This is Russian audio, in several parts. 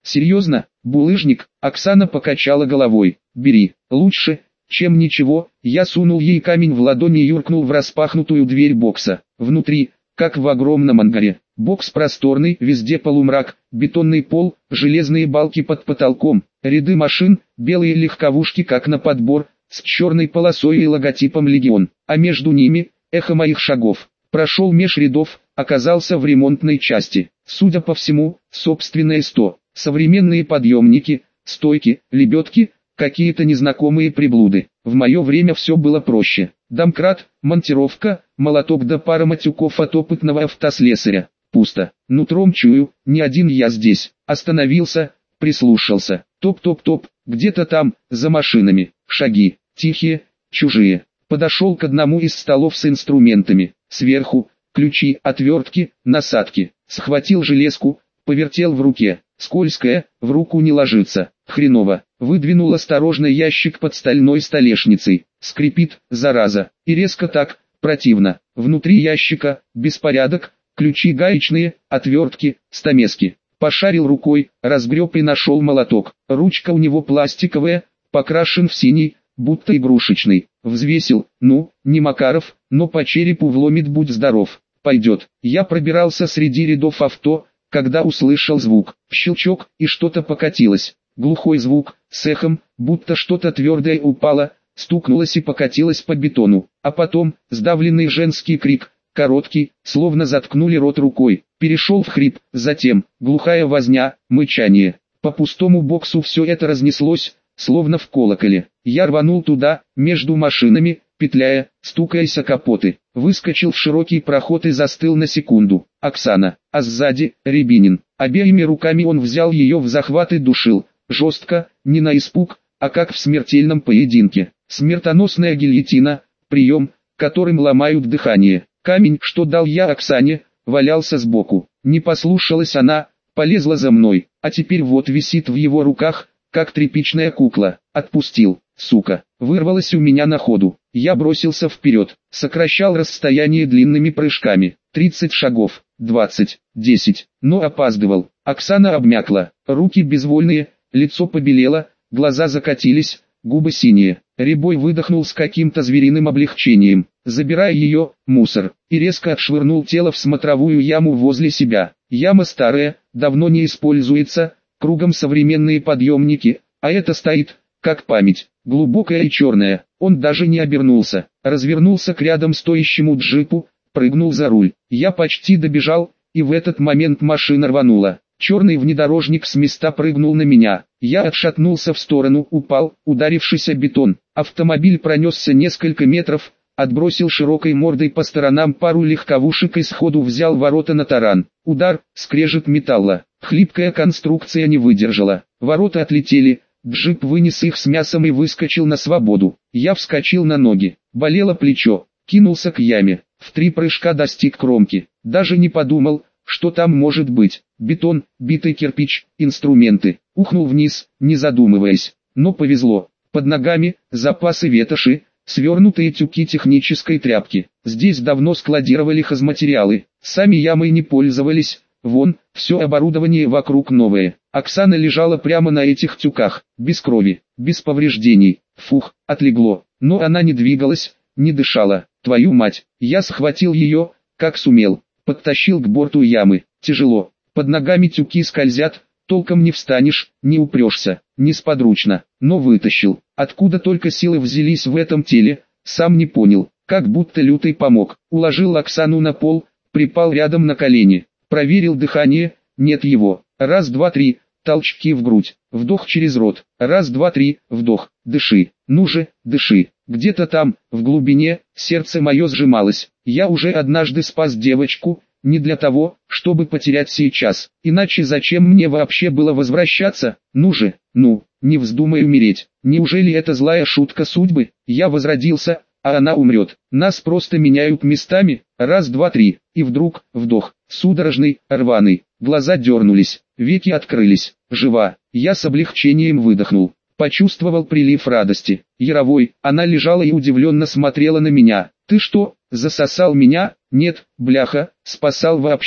Серьезно, булыжник? Оксана покачала головой. Бери, лучше, чем ничего. Я сунул ей камень в ладони и юркнул в распахнутую дверь бокса. Внутри, как в огромном ангаре. Бокс просторный, везде полумрак, бетонный пол, железные балки под потолком, ряды машин, белые легковушки как на подбор, с черной полосой и логотипом «Легион», а между ними – эхо моих шагов. Прошел меж рядов, оказался в ремонтной части. Судя по всему, собственное 100. Современные подъемники, стойки, лебедки, какие-то незнакомые приблуды. В мое время все было проще. Домкрат, монтировка, молоток да пара матюков от опытного автослесаря. Пусто. Нутром чую, не один я здесь. Остановился, прислушался. Топ-топ-топ, где-то там, за машинами. Шаги, тихие, чужие. Подошел к одному из столов с инструментами. Сверху, ключи, отвертки, насадки. Схватил железку, повертел в руке. Скользкая, в руку не ложится. Хреново. Выдвинул осторожно ящик под стальной столешницей. Скрипит, зараза. И резко так, противно. Внутри ящика, беспорядок, ключи гаечные, отвертки, стамески. Пошарил рукой, разгреб и нашел молоток. Ручка у него пластиковая, покрашен в синий, будто игрушечный. Взвесил, ну, не Макаров, но по черепу вломит, будь здоров. Пойдет. Я пробирался среди рядов авто, когда услышал звук. Щелчок, и что-то покатилось. Глухой звук, с эхом, будто что-то твердое упало, стукнулось и покатилось по бетону. А потом, сдавленный женский крик, короткий, словно заткнули рот рукой. Перешел в хрип, затем, глухая возня, мычание. По пустому боксу все это разнеслось, словно в колоколе. Я рванул туда, между машинами, петляя, стукаясь о капоты. Выскочил в широкий проход и застыл на секунду. Оксана, а сзади, Рябинин. Обеими руками он взял ее в захват и душил. Жестко, не на испуг, а как в смертельном поединке. Смертоносная гильотина, прием, которым ломают дыхание. Камень, что дал я Оксане, валялся сбоку. Не послушалась она, полезла за мной, а теперь вот висит в его руках, как тряпичная кукла. Отпустил, сука. Вырвалась у меня на ходу. Я бросился вперед, сокращал расстояние длинными прыжками. 30 шагов, 20, 10, но опаздывал. Оксана обмякла, руки безвольные, лицо побелело, глаза закатились, губы синие. Рябой выдохнул с каким-то звериным облегчением, забирая ее, мусор, и резко отшвырнул тело в смотровую яму возле себя. Яма старая, давно не используется, кругом современные подъемники, а это стоит, как память, глубокая и черная. Он даже не обернулся, развернулся к рядом стоящему джипу, прыгнул за руль. Я почти добежал, и в этот момент машина рванула. Черный внедорожник с места прыгнул на меня. Я отшатнулся в сторону, упал, ударившись о бетон. Автомобиль пронесся несколько метров, отбросил широкой мордой по сторонам пару легковушек и сходу взял ворота на таран. Удар, скрежет металла. Хлипкая конструкция не выдержала. Ворота отлетели, джип вынес их с мясом и выскочил на свободу. Я вскочил на ноги. Болело плечо. Кинулся к яме. В 3 прыжка достиг кромки. Даже не подумал, что там может быть. Бетон, битый кирпич, инструменты. Ухнул вниз, не задумываясь. Но повезло. Под ногами запасы ветоши, свернутые тюки технической тряпки. Здесь давно складировали хозматериалы. Сами ямой не пользовались. Вон, все оборудование вокруг новое. Оксана лежала прямо на этих тюках, без крови, без повреждений. Фух, отлегло. Но она не двигалась, не дышала. Твою мать, я схватил ее, как сумел. Подтащил к борту ямы. Тяжело. Под ногами тюки скользят, толком не встанешь, не упрешься, несподручно. Но вытащил. Откуда только силы взялись в этом теле, сам не понял. Как будто лютый помог. Уложил Оксану на пол, припал рядом на колени. Проверил дыхание, нет его. Раз, два, три, толчки в грудь. Вдох через рот. Раз, два, три, вдох. Дыши. Ну же, дыши. Где-то там, в глубине, сердце мое сжималось. Я уже однажды спас девочку, не для того, чтобы потерять сейчас. Иначе зачем мне вообще было возвращаться? Ну же, ну, не вздумай умереть. Неужели это злая шутка судьбы? Я возродился, а она умрет. Нас просто меняют местами. Раз, два, три. И вдруг, вдох. Судорожный, рваный. Глаза дернулись, веки открылись. Жива. Я с облегчением выдохнул. Почувствовал прилив радости. Яровой, она лежала и удивленно смотрела на меня. Ты что, засосал меня? Нет, бляха, спасал вообще-то.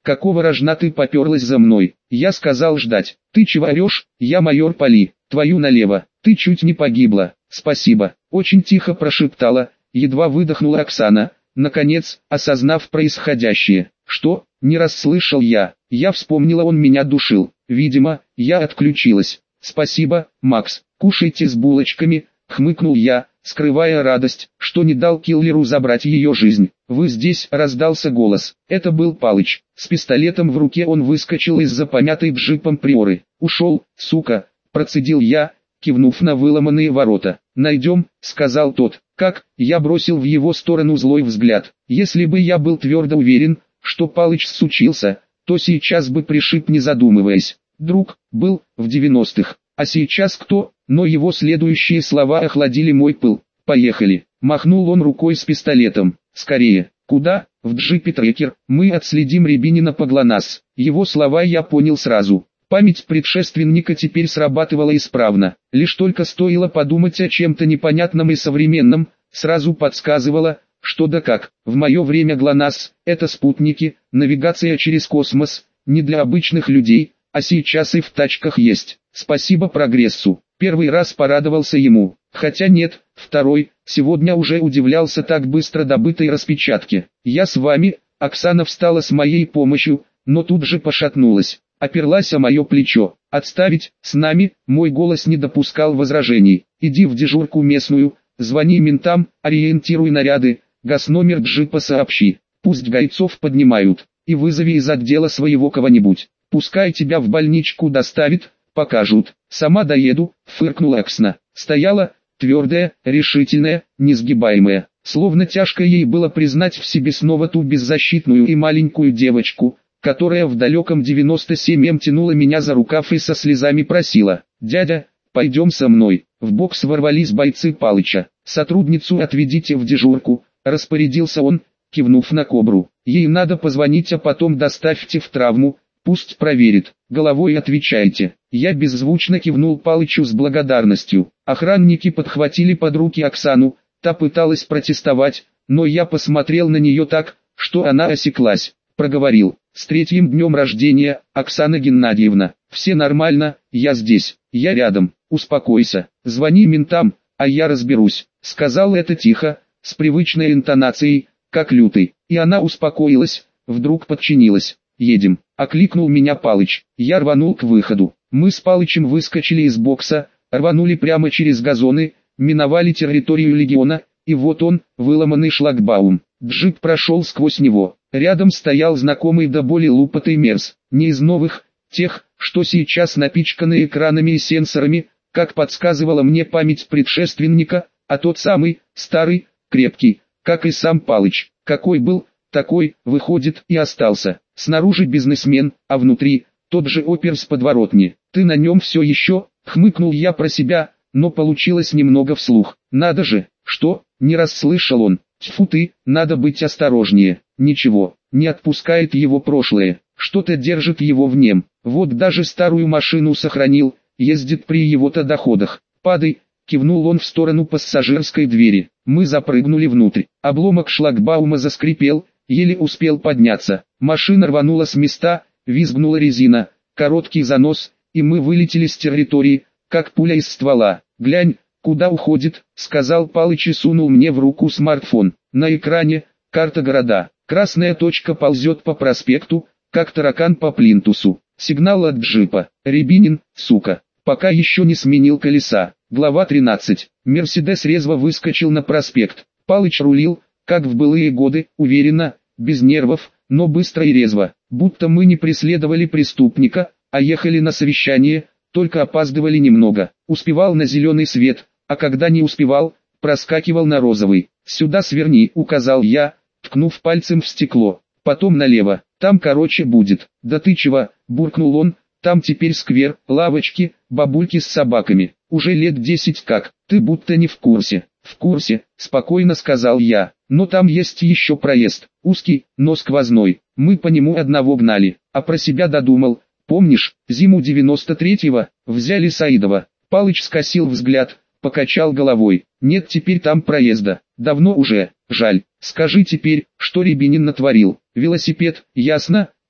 какого рожна ты поперлась за мной? Я сказал ждать. Ты чего орешь? Я майор Поли, твою налево. Ты чуть не погибла. Спасибо. Очень тихо прошептала, едва выдохнула Оксана, наконец, осознав происходящее. Что? Не расслышал я. Я вспомнила, он меня душил. Видимо, я отключилась. Спасибо, Макс. Кушайте с булочками, хмыкнул я, скрывая радость, что не дал киллеру забрать ее жизнь. «Вы здесь?» — раздался голос. Это был Палыч. С пистолетом в руке он выскочил из-за помятой джипом Приоры. «Ушел, сука!» — процедил я, кивнув на выломанные ворота. «Найдем», — сказал тот. «Как?» — я бросил в его сторону злой взгляд. Если бы я был твердо уверен, что Палыч сучился, то сейчас бы пришиб, не задумываясь. Друг, был, в 90-х. А сейчас кто? Но его следующие слова охладили мой пыл. «Поехали!» — махнул он рукой с пистолетом. «Скорее!» «Куда?» «В джипе Трекер. Мы отследим Рябинина по ГЛОНАСС». Его слова я понял сразу. Память предшественника теперь срабатывала исправно. Лишь только стоило подумать о чем-то непонятном и современном, сразу подсказывала, что да как. В мое время ГЛОНАСС — это спутники, навигация через космос, не для обычных людей, а сейчас и в тачках есть. Спасибо прогрессу. Первый раз порадовался ему, хотя нет, второй, сегодня уже удивлялся так быстро добытой распечатке. «Я с вами», — Оксана встала с моей помощью, но тут же пошатнулась, оперлась о мое плечо. «Отставить, с нами», — мой голос не допускал возражений. «Иди в дежурку местную, звони ментам, ориентируй наряды, госномер джипа сообщи, пусть гайцов поднимают, и вызови из отдела своего кого-нибудь, пускай тебя в больничку доставит, покажут». «Сама доеду», — фыркнула Оксана. Стояла, твердая, решительная, несгибаемая. Словно тяжко ей было признать в себе снова ту беззащитную и маленькую девочку, которая в далеком 97-м тянула меня за рукав и со слезами просила: «Дядя, пойдем со мной». В бокс ворвались бойцы Палыча. «Сотрудницу отведите в дежурку», — распорядился он, кивнув на Кобру. «Ей надо позвонить, а потом доставьте в травму, пусть проверит. Головой отвечайте». Я беззвучно кивнул Палычу с благодарностью. Охранники подхватили под руки Оксану, та пыталась протестовать, но я посмотрел на нее так, что она осеклась. Проговорил: «С 3-м днем рождения, Оксана Геннадьевна. Все нормально, я здесь, я рядом, успокойся, звони ментам, а я разберусь», — сказал это тихо, с привычной интонацией, как лютый. И она успокоилась, вдруг подчинилась. «Едем», — окликнул меня Палыч. Я рванул к выходу. Мы с Палычем выскочили из бокса, рванули прямо через газоны, миновали территорию легиона, и вот он, выломанный шлагбаум. Джип прошел сквозь него. Рядом стоял знакомый до боли лупатый Мерс, не из новых, тех, что сейчас напичканы экранами и сенсорами, как подсказывала мне память предшественника, а тот самый, старый, крепкий, как и сам Палыч. Какой был, такой, выходит, и остался. Снаружи бизнесмен, а внутри тот же опер с подворотни. «Ты на нем все еще?» — хмыкнул я про себя, но получилось немного вслух. «Надо же!» «Что?» — не расслышал он. «Тьфу ты, надо быть осторожнее». Ничего, не отпускает его прошлое, что-то держит его в нем. Вот даже старую машину сохранил, ездит при его-то доходах. «Падай!» — кивнул он в сторону пассажирской двери. Мы запрыгнули внутрь. Обломок шлагбаума заскрипел, еле успел подняться. Машина рванула с места, визгнула резина, короткий занос, и мы вылетели с территории, как пуля из ствола. «Глянь, куда уходит», — сказал Палыч и сунул мне в руку смартфон. На экране карта города. Красная точка ползет по проспекту, как таракан по плинтусу. Сигнал от джипа. Рябинин, сука, пока еще не сменил колеса. Глава 13. Мерседес резво выскочил на проспект. Палыч рулил, как в былые годы, уверенно, без нервов, но быстро и резво. Будто мы не преследовали преступника, а ехали на совещание, только опаздывали немного. Успевал на зеленый свет, а когда не успевал, проскакивал на розовый. «Сюда сверни», — указал я, ткнув пальцем в стекло. «Потом налево, там короче будет». «Да ты чего?» — буркнул он. «Там теперь сквер, лавочки, бабульки с собаками. Уже лет 10 как, ты будто не в курсе». «В курсе», — спокойно сказал я. «Но там есть еще проезд, узкий, но сквозной. Мы по нему одного гнали, а про себя додумал. Помнишь, зиму 93-го, взяли Саидова?» Палыч скосил взгляд, покачал головой. «Нет теперь там проезда, давно уже, жаль. Скажи теперь, что Рябинин натворил?» «Велосипед, ясно»,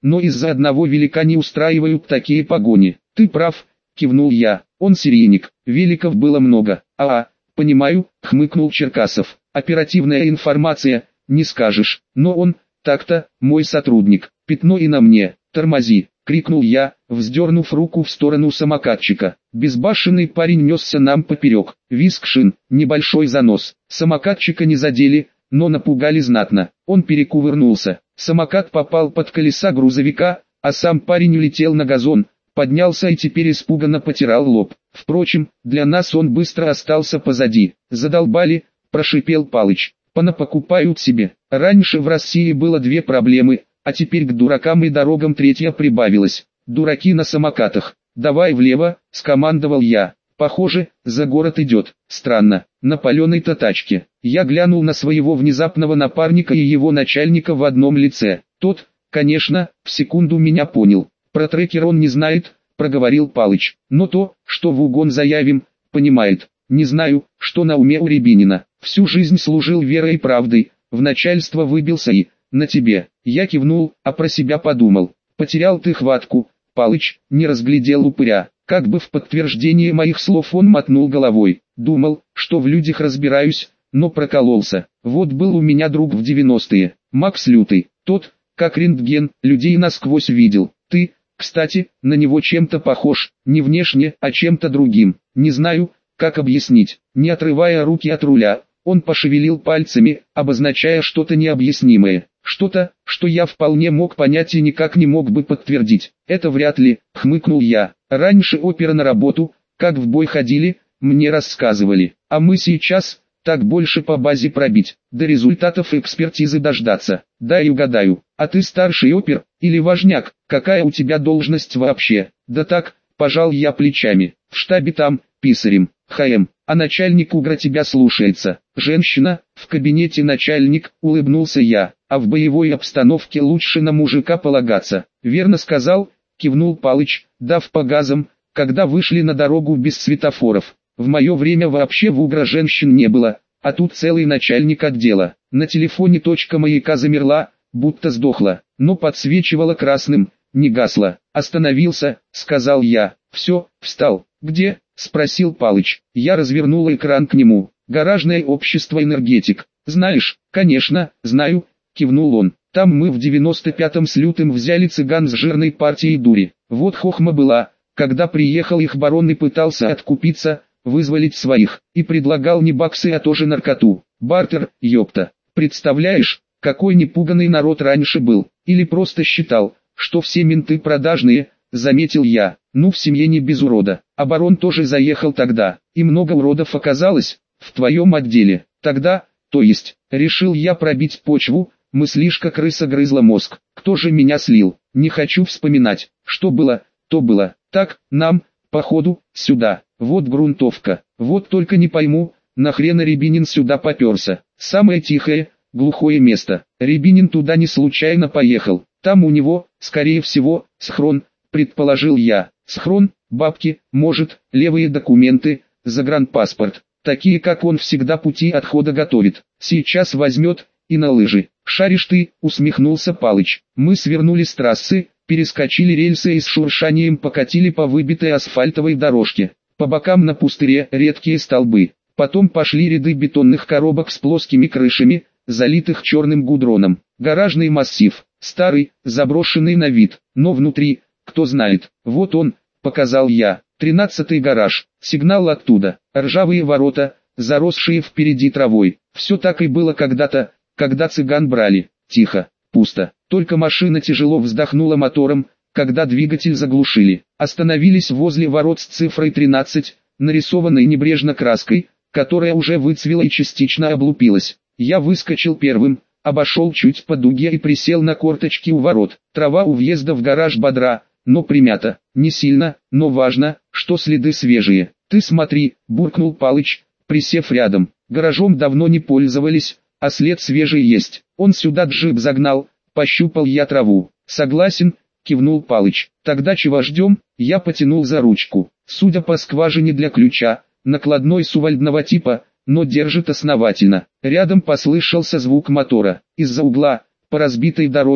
но из-за одного велика не устраивают такие погони. Ты прав, кивнул я, он серийник, великов было много. Понимаю, хмыкнул Черкасов. Оперативная информация, не скажешь, но он, так-то, мой сотрудник. Пятно и на мне, тормози, крикнул я, вздернув руку в сторону самокатчика. Безбашенный парень несся нам поперек, визг шин, небольшой занос. Самокатчика не задели, но напугали знатно. Он перекувырнулся, самокат попал под колеса грузовика, а сам парень улетел на газон, поднялся и теперь испуганно потирал лоб. Впрочем, для нас он быстро остался позади. Задолбали, прошипел Палыч. Понапокупают себе. Раньше в России было две проблемы, а теперь к дуракам и дорогам третья прибавилась. Дураки на самокатах. Давай влево, скомандовал я. Похоже, за город идет. Странно, на паленой-то тачке. Я глянул на своего внезапного напарника и его начальника в одном лице. Тот, конечно, в секунду меня понял. Про трекер он не знает, проговорил Палыч. Но то, что в угон заявим, понимает. Не знаю, что на уме у Рябинина. Всю жизнь служил верой и правдой, в начальство выбился и, на тебе. Я кивнул, а про себя подумал. Потерял ты хватку, Палыч, не разглядел упыря. Как бы в подтверждение моих слов он мотнул головой. Думал, что в людях разбираюсь, но прокололся. Вот был у меня друг в 90-е, Макс Лютый. Тот, как рентген, людей насквозь видел. Ты, кстати, на него чем-то похож, не внешне, а чем-то другим. Не знаю, как объяснить. Не отрывая руки от руля, он пошевелил пальцами, обозначая что-то необъяснимое. Что-то, что я вполне мог понять и никак не мог бы подтвердить. Это вряд ли, хмыкнул я. Раньше опера на работу, как в бой ходили, мне рассказывали. А мы сейчас, так больше по базе пробить, до результатов экспертизы дождаться. Дай угадаю, а ты старший опер, или важняк, какая у тебя должность вообще? Да так, пожал я плечами, в штабе там, писарем, ХМ, а начальник угра тебя слушается. Женщина, в кабинете начальник, улыбнулся я, а в боевой обстановке лучше на мужика полагаться. Верно сказал, кивнул Палыч, дав по газам, когда вышли на дорогу без светофоров. В мое время вообще в угра женщин не было, а тут целый начальник отдела. На телефоне точка маяка замерла, будто сдохла, но подсвечивала красным, не гасла. Остановился, сказал я. Все, встал. Где? Спросил Палыч. Я развернул экран к нему. Гаражное общество «Энергетик». Знаешь? Конечно, знаю, кивнул он. Там мы в 95-м с Лютым взяли цыган с жирной партией дури. Вот хохма была, когда приехал их барон и пытался откупиться, вызволить своих, и предлагал не баксы, а тоже наркоту. Бартер, ёпта. Представляешь, какой непуганный народ раньше был, или просто считал, что все менты продажные, заметил я. Ну, в семье не без урода. А барон тоже заехал тогда, и много уродов оказалось, в твоем отделе. Тогда, то есть, решил я пробить почву, мыслишка крыса грызла мозг. Кто же меня слил? Не хочу вспоминать. Что было, то было. Так, нам, походу, сюда. Вот грунтовка. Вот только не пойму, нахрена Рябинин сюда поперся. Самое тихое, глухое место. Рябинин туда не случайно поехал. Там у него, скорее всего, схрон, предположил я. Схрон, бабки, может, левые документы, загранпаспорт. Такие, как он всегда пути отхода готовит. Сейчас возьмет, и на лыжи. Шаришь ты, усмехнулся Палыч. Мы свернули с трассы, перескочили рельсы и с шуршанием покатили по выбитой асфальтовой дорожке. По бокам на пустыре редкие столбы. Потом пошли ряды бетонных коробок с плоскими крышами, залитых черным гудроном. Гаражный массив, старый, заброшенный на вид, но внутри, кто знает. Вот он, показал я. 13-й гараж, сигнал оттуда. Ржавые ворота, заросшие впереди травой. Все так и было когда-то, когда цыган брали. Тихо, пусто. Только машина тяжело вздохнула мотором, когда двигатель заглушили. Остановились возле ворот с цифрой 13, нарисованной небрежно краской, которая уже выцвела и частично облупилась. Я выскочил первым, обошел чуть по дуге и присел на корточки у ворот. Трава у въезда в гараж бодра, но примята. Не сильно, но важно, что следы свежие. Ты смотри, буркнул Палыч, присев рядом. Гаражом давно не пользовались, а след свежий есть. Он сюда джип загнал, пощупал я траву. Согласен, кивнул Палыч. Тогда чего ждем? Я потянул за ручку. Судя по скважине для ключа, накладной сувальдного типа, но держит основательно. Рядом послышался звук мотора. Из-за угла, по разбитой дороге,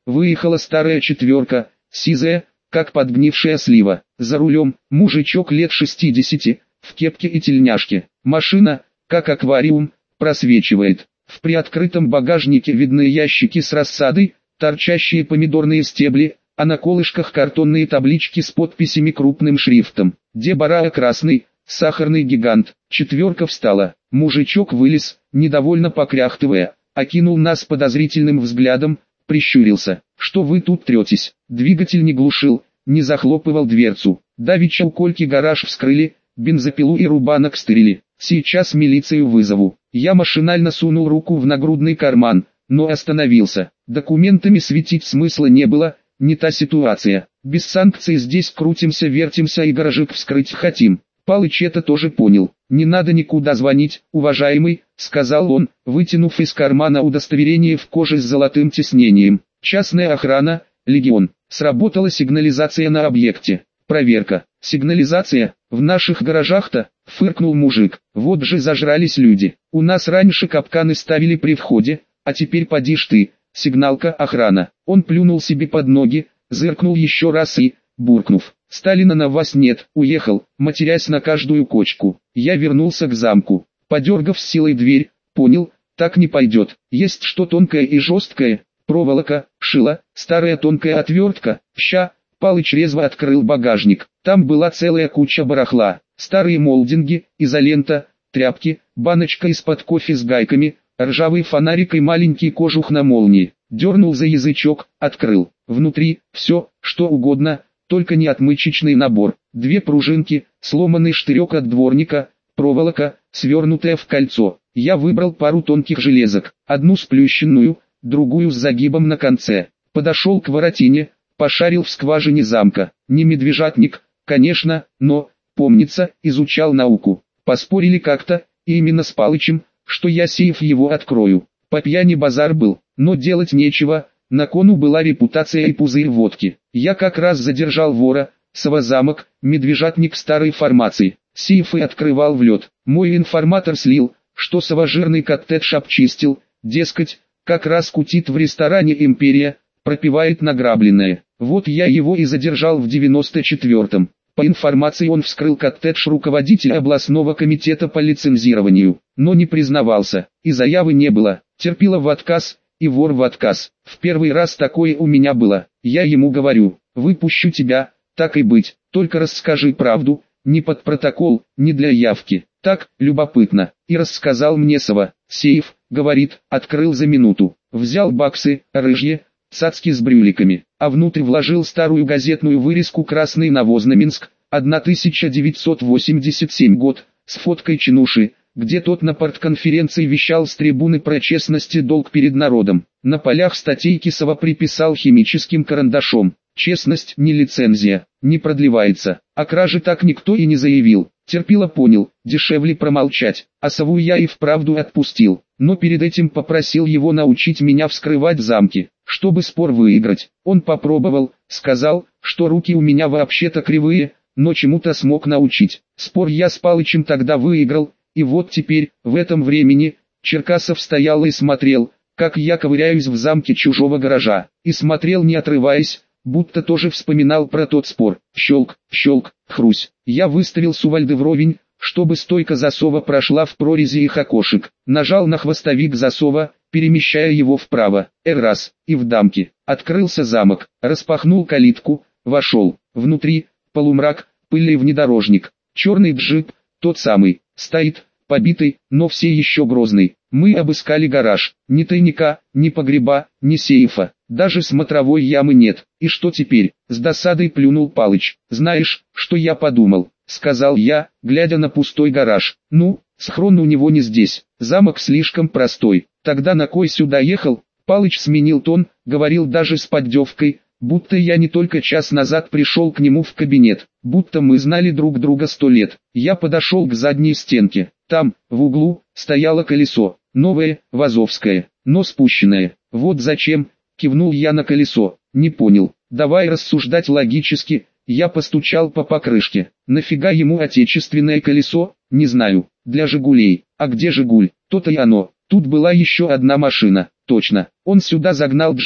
выехала старая четверка, сизая, как подгнившая слива. За рулем, мужичок лет 60, в кепке и тельняшке. Машина, как аквариум, просвечивает. В приоткрытом багажнике видны ящики с рассадой, торчащие помидорные стебли, а на колышках картонные таблички с подписями крупным шрифтом. Дебараа красный, сахарный гигант. Четверка встала. Мужичок вылез, недовольно покряхтывая, окинул нас подозрительным взглядом, прищурился. «Что вы тут третесь?» Двигатель не глушил, не захлопывал дверцу. Давеча у Кольки гараж вскрыли, бензопилу и рубанок стырили. Сейчас милицию вызову. Я машинально сунул руку в нагрудный карман, но остановился. Документами светить смысла не было, не та ситуация. Без санкций здесь крутимся-вертимся и гаражик вскрыть хотим. Палыч это тоже понял. «Не надо никуда звонить, уважаемый», — сказал он, вытянув из кармана удостоверение в коже с золотым тиснением. «Частная охрана, Легион». Сработала сигнализация на объекте. Проверка. «Сигнализация? В наших гаражах-то?» — фыркнул мужик. «Вот же зажрались люди. У нас раньше капканы ставили при входе, а теперь поди ж ты, сигналка охрана». Он плюнул себе под ноги, зыркнул еще раз и, буркнув: «Сталина на вас нет», уехал, матерясь на каждую кочку. Я вернулся к замку. Подергав с силой дверь, понял, так не пойдет. Есть что тонкое и жесткое, проволока, шило, старая тонкая отвертка, ща. Палыч резво открыл багажник. Там была целая куча барахла. Старые молдинги, изолента, тряпки, баночка из-под кофе с гайками, ржавый фонарик и маленький кожух на молнии. Дернул за язычок, открыл. Внутри все, что угодно, только не отмычечный набор. Две пружинки, сломанный штырек от дворника, проволока, свернутая в кольцо. Я выбрал пару тонких железок, одну сплющенную, другую с загибом на конце. Подошел к воротине, пошарил в скважине замка. Не медвежатник, конечно, но, помнится, изучал науку. Поспорили как-то, и именно с Палычем, что я сейф его открою. По пьяни базар был, но делать нечего, на кону была репутация и пузырь водки. Я как раз задержал вора, Совозамок, медвежатник старой формации. Сейфы открывал в лед. Мой информатор слил, что Совожирный коттедж обчистил, дескать, как раз кутит в ресторане «Империя», пропивает награбленное. Вот я его и задержал в 94-м. По информации он вскрыл коттедж руководителя областного комитета по лицензированию, но не признавался, и заявы не было. Терпила в отказ, и вор в отказ. В первый раз такое у меня было. Я ему говорю: выпущу тебя, так и быть, только расскажи правду, не под протокол, не для явки. Так, любопытно. И рассказал мне Сова. Сейф, говорит, открыл за минуту. Взял баксы, рыжье, цацки с брюликами, а внутрь вложил старую газетную вырезку «Красный навоз-Минск», 1987 год, с фоткой Чинуши, где тот на партконференции вещал с трибуны про честность и долг перед народом. На полях статейки Сова приписал химическим карандашом: «Честность не лицензия, не продлевается». О краже так никто и не заявил. Терпило понял, дешевле промолчать, а Сову я и вправду отпустил, но перед этим попросил его научить меня вскрывать замки, чтобы спор выиграть. Он попробовал, сказал, что руки у меня вообще-то кривые, но чему-то смог научить. Спор я с Палычем тогда выиграл, и вот теперь, в этом времени, Черкасов стоял и смотрел, как я ковыряюсь в замке чужого гаража, и смотрел не отрываясь, будто тоже вспоминал про тот спор. Щелк, щелк, хрусь. Я выставил сувальды вровень, чтобы стойка засова прошла в прорези их окошек. Нажал на хвостовик засова, перемещая его вправо. Раз, и в дамке. Открылся замок, распахнул калитку, вошел. Внутри, полумрак, пыльный внедорожник. Черный джип, тот самый, стоит, побитый, но все еще грозный. Мы обыскали гараж. Ни тайника, ни погреба, ни сейфа. Даже смотровой ямы нет. И что теперь? С досадой плюнул Палыч. Знаешь, что я подумал? Сказал я, глядя на пустой гараж. Ну, схрон у него не здесь. Замок слишком простой. Тогда на кой сюда ехал? Палыч сменил тон, говорил даже с поддевкой, будто я не только час назад пришел к нему в кабинет, будто мы знали друг друга 100 лет. Я подошел к задней стенке. Там, в углу, стояло колесо. Новое, вазовское, но спущенное. Вот зачем, кивнул я на колесо. Не понял. Давай рассуждать логически. Я постучал по покрышке. Нафига ему отечественное колесо? Не знаю. Для «Жигулей». А где «Жигуль»? То-то и оно. Тут была еще одна машина. Точно. Он сюда загнал джип,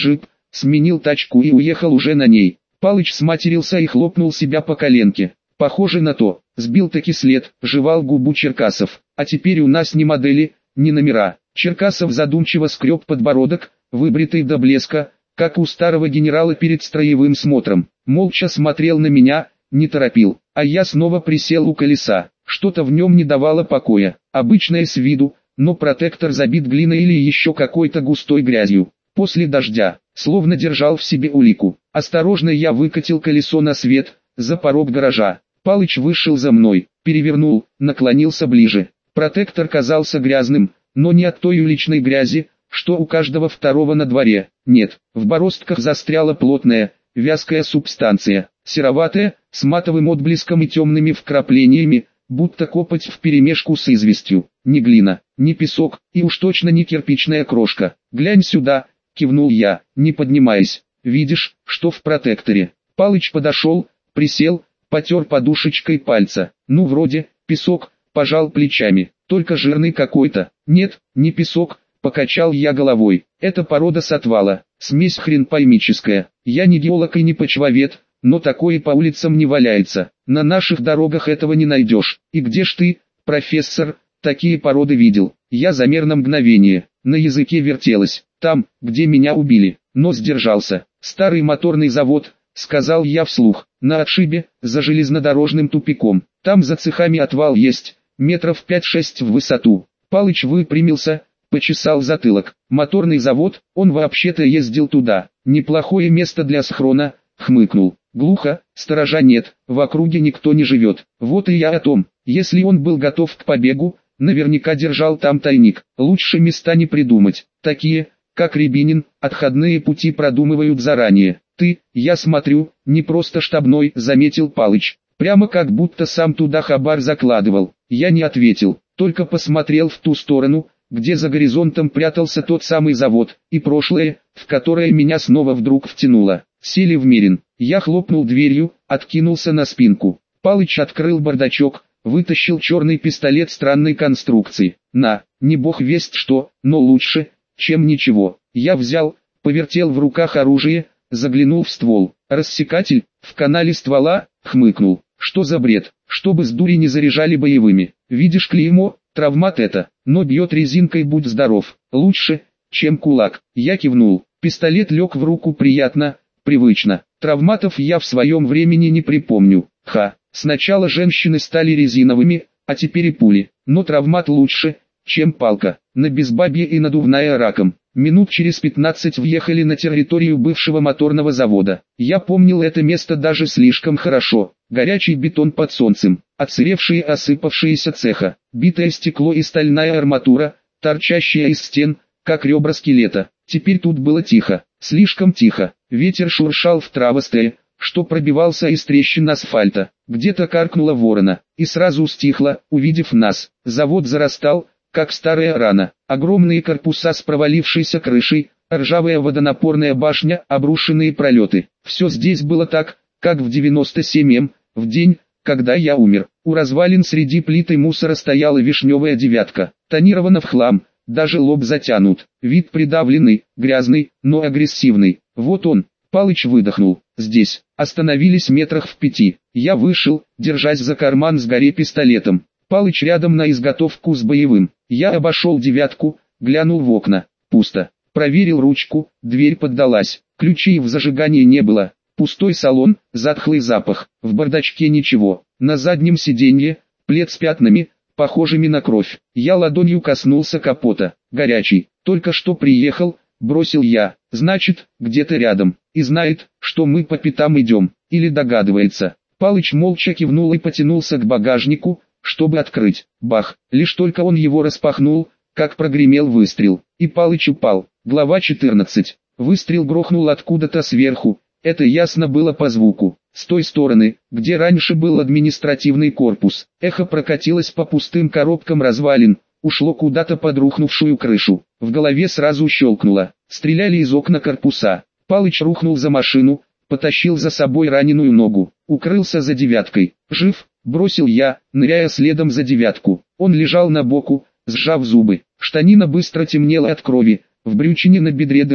сменил тачку и уехал уже на ней. Палыч сматерился и хлопнул себя по коленке. Похоже на то, сбил-таки след, жевал губу Черкасов. А теперь у нас ни модели, ни номера. Черкасов задумчиво скреб подбородок, выбритый до блеска, как у старого генерала перед строевым смотром. Молча смотрел на меня, не торопил. А я снова присел у колеса. Что-то в нем не давало покоя. Обычное с виду, но протектор забит глиной или еще какой-то густой грязью. После дождя, словно держал в себе улику. Осторожно я выкатил колесо на свет, за порог гаража. Палыч вышел за мной, перевернул, наклонился ближе. Протектор казался грязным, но не от той уличной грязи, что у каждого второго на дворе. Нет, в бороздках застряла плотная, вязкая субстанция, сероватая, с матовым отблеском и темными вкраплениями, будто копоть вперемешку с известью. Ни глина, ни песок, и уж точно не кирпичная крошка. «Глянь сюда», — кивнул я, не поднимаясь. «Видишь, что в протекторе?» Палыч подошел, присел, потер подушечкой пальца. «Ну вроде, песок», — пожал плечами. «Только жирный какой-то». «Нет, не песок», — покачал я головой. «Это порода с отвала, смесь хренпоймическая. Я не геолог и не почвовед, но такое по улицам не валяется. На наших дорогах этого не найдешь. И где ж ты, профессор, такие породы видел?» Я замер на мгновение. На языке вертелось. «Там, где меня убили». Но сдержался. «Старый моторный завод», — сказал я вслух. «На отшибе, за железнодорожным тупиком. Там за цехами отвал есть, метров 5-6 в высоту». Палыч выпрямился, почесал затылок. «Моторный завод, он вообще-то ездил туда. Неплохое место для схрона», — хмыкнул. «Глухо, сторожа нет, в округе никто не живет. Вот и я о том, если он был готов к побегу, наверняка держал там тайник. Лучше места не придумать. Такие, как Рябинин, отходные пути продумывают заранее. Ты, я смотрю, не просто штабной», — заметил Палыч. «Прямо как будто сам туда хабар закладывал». Я не ответил, только посмотрел в ту сторону, где за горизонтом прятался тот самый завод, и прошлое, в которое меня снова вдруг втянуло. Сели в Мерин. Я хлопнул дверью, откинулся на спинку. Палыч открыл бардачок, вытащил черный пистолет странной конструкции. «На, не бог весть что, но лучше, чем ничего». Я взял, повертел в руках оружие, заглянул в ствол. «Рассекатель, в канале ствола», — хмыкнул. «Что за бред, чтобы с дури не заряжали боевыми. Видишь клеймо, травмат это, но бьет резинкой, будь здоров. Лучше, чем кулак». Я кивнул. Пистолет лег в руку приятно, привычно. Травматов я в своем времени не припомню. Сначала женщины стали резиновыми, а теперь и пули. Но травмат лучше, чем палка. На безбабье и надувная раком. Минут через 15 въехали на территорию бывшего моторного завода. Я помнил это место даже слишком хорошо. Горячий бетон под солнцем, отсыревшие осыпавшиеся цеха, битое стекло и стальная арматура, торчащая из стен, как ребра скелета. Теперь тут было тихо, слишком тихо. Ветер шуршал в травостое, что пробивался из трещин асфальта. Где-то каркнула ворона, и сразу стихло, увидев нас. Завод зарастал, как старая рана. Огромные корпуса с провалившейся крышей, ржавая водонапорная башня, обрушенные пролеты. Все здесь было так, как в 97-м, в день, когда я умер. У развалин среди плит и мусора стояла вишневая девятка, тонирована в хлам, даже лоб затянут. Вид придавленный, грязный, но агрессивный. Вот он. Палыч выдохнул. Здесь. Остановились метрах в 5. Я вышел, держась за карман с горе пистолетом. Палыч рядом на изготовку с боевым. Я обошел девятку, глянул в окна. Пусто. Проверил ручку, дверь поддалась. Ключей в зажигании не было. Пустой салон, затхлый запах. В бардачке ничего. На заднем сиденье, плед с пятнами, похожими на кровь. Я ладонью коснулся капота. Горячий. Только что приехал, бросил я. Значит, где-то рядом. И знает, что мы по пятам идем. Или догадывается. Палыч молча кивнул и потянулся к багажнику, чтобы открыть. Бах! Лишь только он его распахнул, как прогремел выстрел. И Палыч упал. Глава 14. Выстрел грохнул откуда-то сверху. Это ясно было по звуку. С той стороны, где раньше был административный корпус, эхо прокатилось по пустым коробкам развалин, ушло куда-то под рухнувшую крышу. В голове сразу щелкнуло. Стреляли из окна корпуса. Палыч рухнул за машину, потащил за собой раненую ногу. Укрылся за девяткой. «Жив?» — бросил я, ныряя следом за девятку. Он лежал на боку, сжав зубы. Штанина быстро темнела от крови, в брючине на бедре дыра.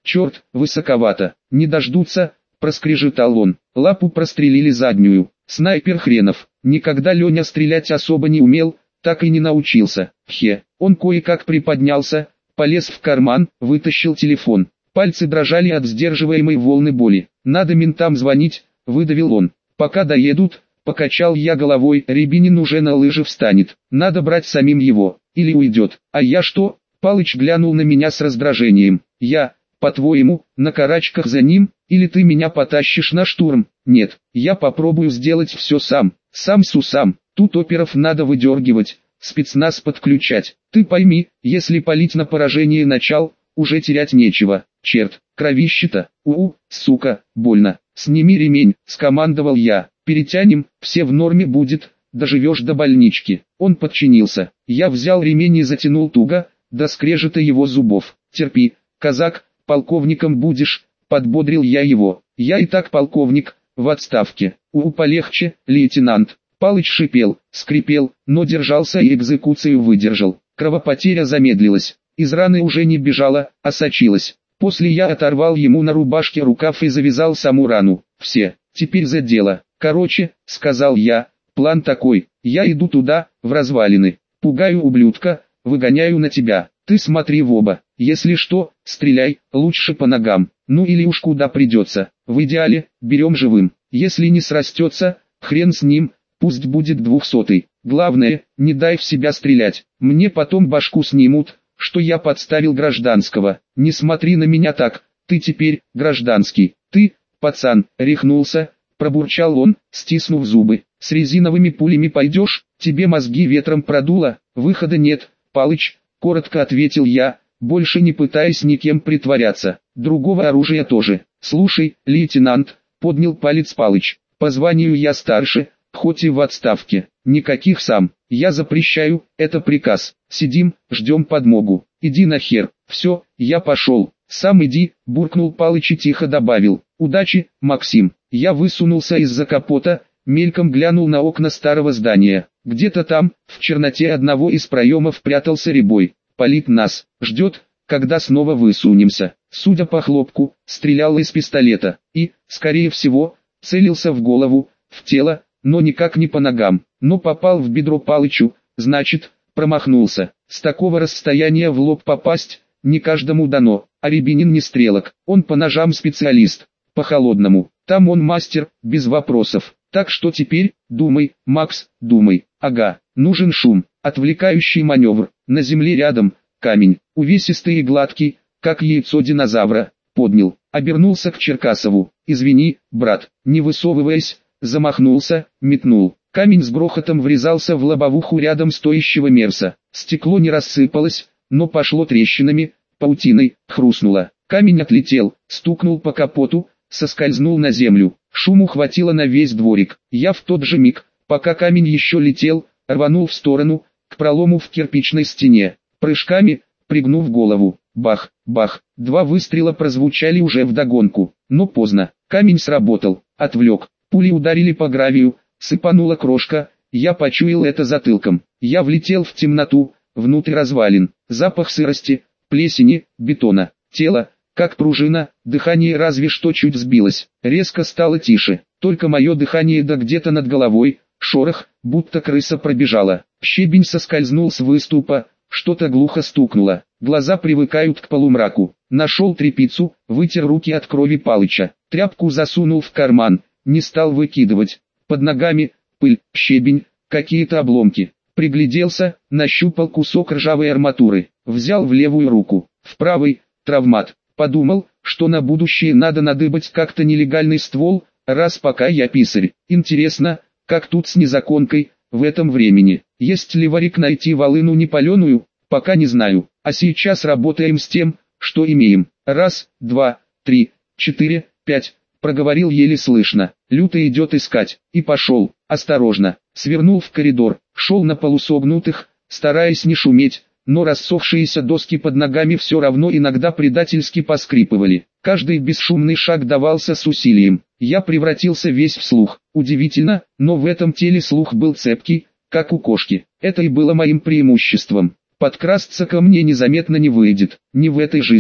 Черт, высоковато. Не дождутся, проскрежетал он. Лапу прострелили заднюю. Снайпер хренов. Никогда Леня стрелять особо не умел, так и не научился. Он кое-как приподнялся, полез в карман, вытащил телефон. Пальцы дрожали от сдерживаемой волны боли. «Надо ментам звонить», — выдавил он. «Пока доедут», — покачал я головой, Рябинин уже на лыжи встанет. «Надо брать самим его, или уйдет». «А я что?» — Палыч глянул на меня с раздражением. «Я, по-твоему, на карачках за ним, или ты меня потащишь на штурм?» «Нет, я попробую сделать все сам, сам. Тут оперов надо выдергивать, спецназ подключать. Ты пойми, если палить на поражение начал, уже терять нечего. Черт, кровище-то, сука, больно. Сними ремень», — скомандовал я. «Перетянем, все в норме будет, доживешь до больнички». Он подчинился. Я взял ремень и затянул туго, до скрежета его зубов. «Терпи, казак, полковником будешь», — подбодрил я его. «Я и так полковник, в отставке». Полегче, лейтенант». Палыч шипел, скрипел, но держался и экзекуцию выдержал. Кровопотеря замедлилась. Из раны уже не бежала, а сочилась. После я оторвал ему на рубашке рукав и завязал саму рану. «Все, теперь за дело. Короче», — сказал я, — «план такой. Я иду туда, в развалины. Пугаю ублюдка, выгоняю на тебя. Ты смотри в оба. Если что, стреляй, лучше по ногам. Ну или уж куда придется. В идеале, берем живым. Если не срастется, хрен с ним, пусть будет 200-й. Главное, не дай в себя стрелять. Мне потом башку снимут, что я подставил гражданского. Не смотри на меня так, ты теперь гражданский. Ты, пацан, рехнулся», — пробурчал он, стиснув зубы. «С резиновыми пулями пойдешь, тебе мозги ветром продуло, выхода нет, Палыч», — коротко ответил я, больше не пытаясь никем притворяться. «Другого оружия тоже». «Слушай, лейтенант», — поднял палец Палыч, — «по званию я старше, хоть и в отставке. Никаких сам. Я запрещаю, это приказ. Сидим, ждем подмогу. Иди нахер». «Все, я пошел». «Сам иди», — буркнул Палыч и тихо добавил. «Удачи, Максим». Я высунулся из-за капота, мельком глянул на окна старого здания. Где-то там, в черноте одного из проемов прятался Рябой. Палит нас, ждет, когда снова высунемся. Судя по хлопку, стрелял из пистолета. И, скорее всего, целился в голову, в тело, но никак не по ногам. Но попал в бедро Палычу, значит, промахнулся. С такого расстояния в лоб попасть, не каждому дано. А Рябинин не стрелок, он по ножам специалист. По-холодному, там он мастер, без вопросов. Так что теперь, думай, Макс, думай. Ага, нужен шум, отвлекающий маневр. На земле рядом, камень, увесистый и гладкий, как яйцо динозавра. Поднял, обернулся к Черкасову. «Извини, брат», не высовываясь, замахнулся, метнул. Камень с грохотом врезался в лобовуху рядом стоящего Мерса. Стекло не рассыпалось, но пошло трещинами, паутиной, хрустнуло. Камень отлетел, стукнул по капоту, соскользнул на землю. Шуму хватило на весь дворик. Я в тот же миг, пока камень еще летел, рванул в сторону, к пролому в кирпичной стене. Прыжками, пригнув голову. Бах, бах. 2 выстрела прозвучали уже вдогонку. Но поздно. Камень сработал, отвлек. Пули ударили по гравию, сыпанула крошка. Я почуял это затылком. Я влетел в темноту, внутрь развалин. Запах сырости, плесени, бетона. Тело, как пружина, дыхание разве что чуть сбилось. Резко стало тише. Только мое дыхание да где-то над головой. Шорох, будто крыса пробежала. Щебень соскользнул с выступа, что-то глухо стукнуло. Глаза привыкают к полумраку. Нашел тряпицу, вытер руки от крови Палыча. Тряпку засунул в карман, не стал выкидывать. Под ногами, пыль, щебень, какие-то обломки. Пригляделся, нащупал кусок ржавой арматуры. Взял в левую руку, в правой, травмат. Подумал, что на будущее надо надыбать как-то нелегальный ствол, раз пока я писарь. Интересно, как тут с незаконкой, в этом времени. Есть ли варик найти волыну непаленую, пока не знаю. А сейчас работаем с тем, что имеем. 1, 2, 3, 4, 5, проговорил еле слышно. Люто идет искать. И пошел, осторожно. Свернул в коридор, шел на полусогнутых, стараясь не шуметь, но рассохшиеся доски под ногами все равно иногда предательски поскрипывали. Каждый бесшумный шаг давался с усилием. Я превратился весь в слух. Удивительно, но в этом теле слух был цепкий, как у кошки. Это и было моим преимуществом. Подкрасться ко мне незаметно не выйдет, ни в этой жизни.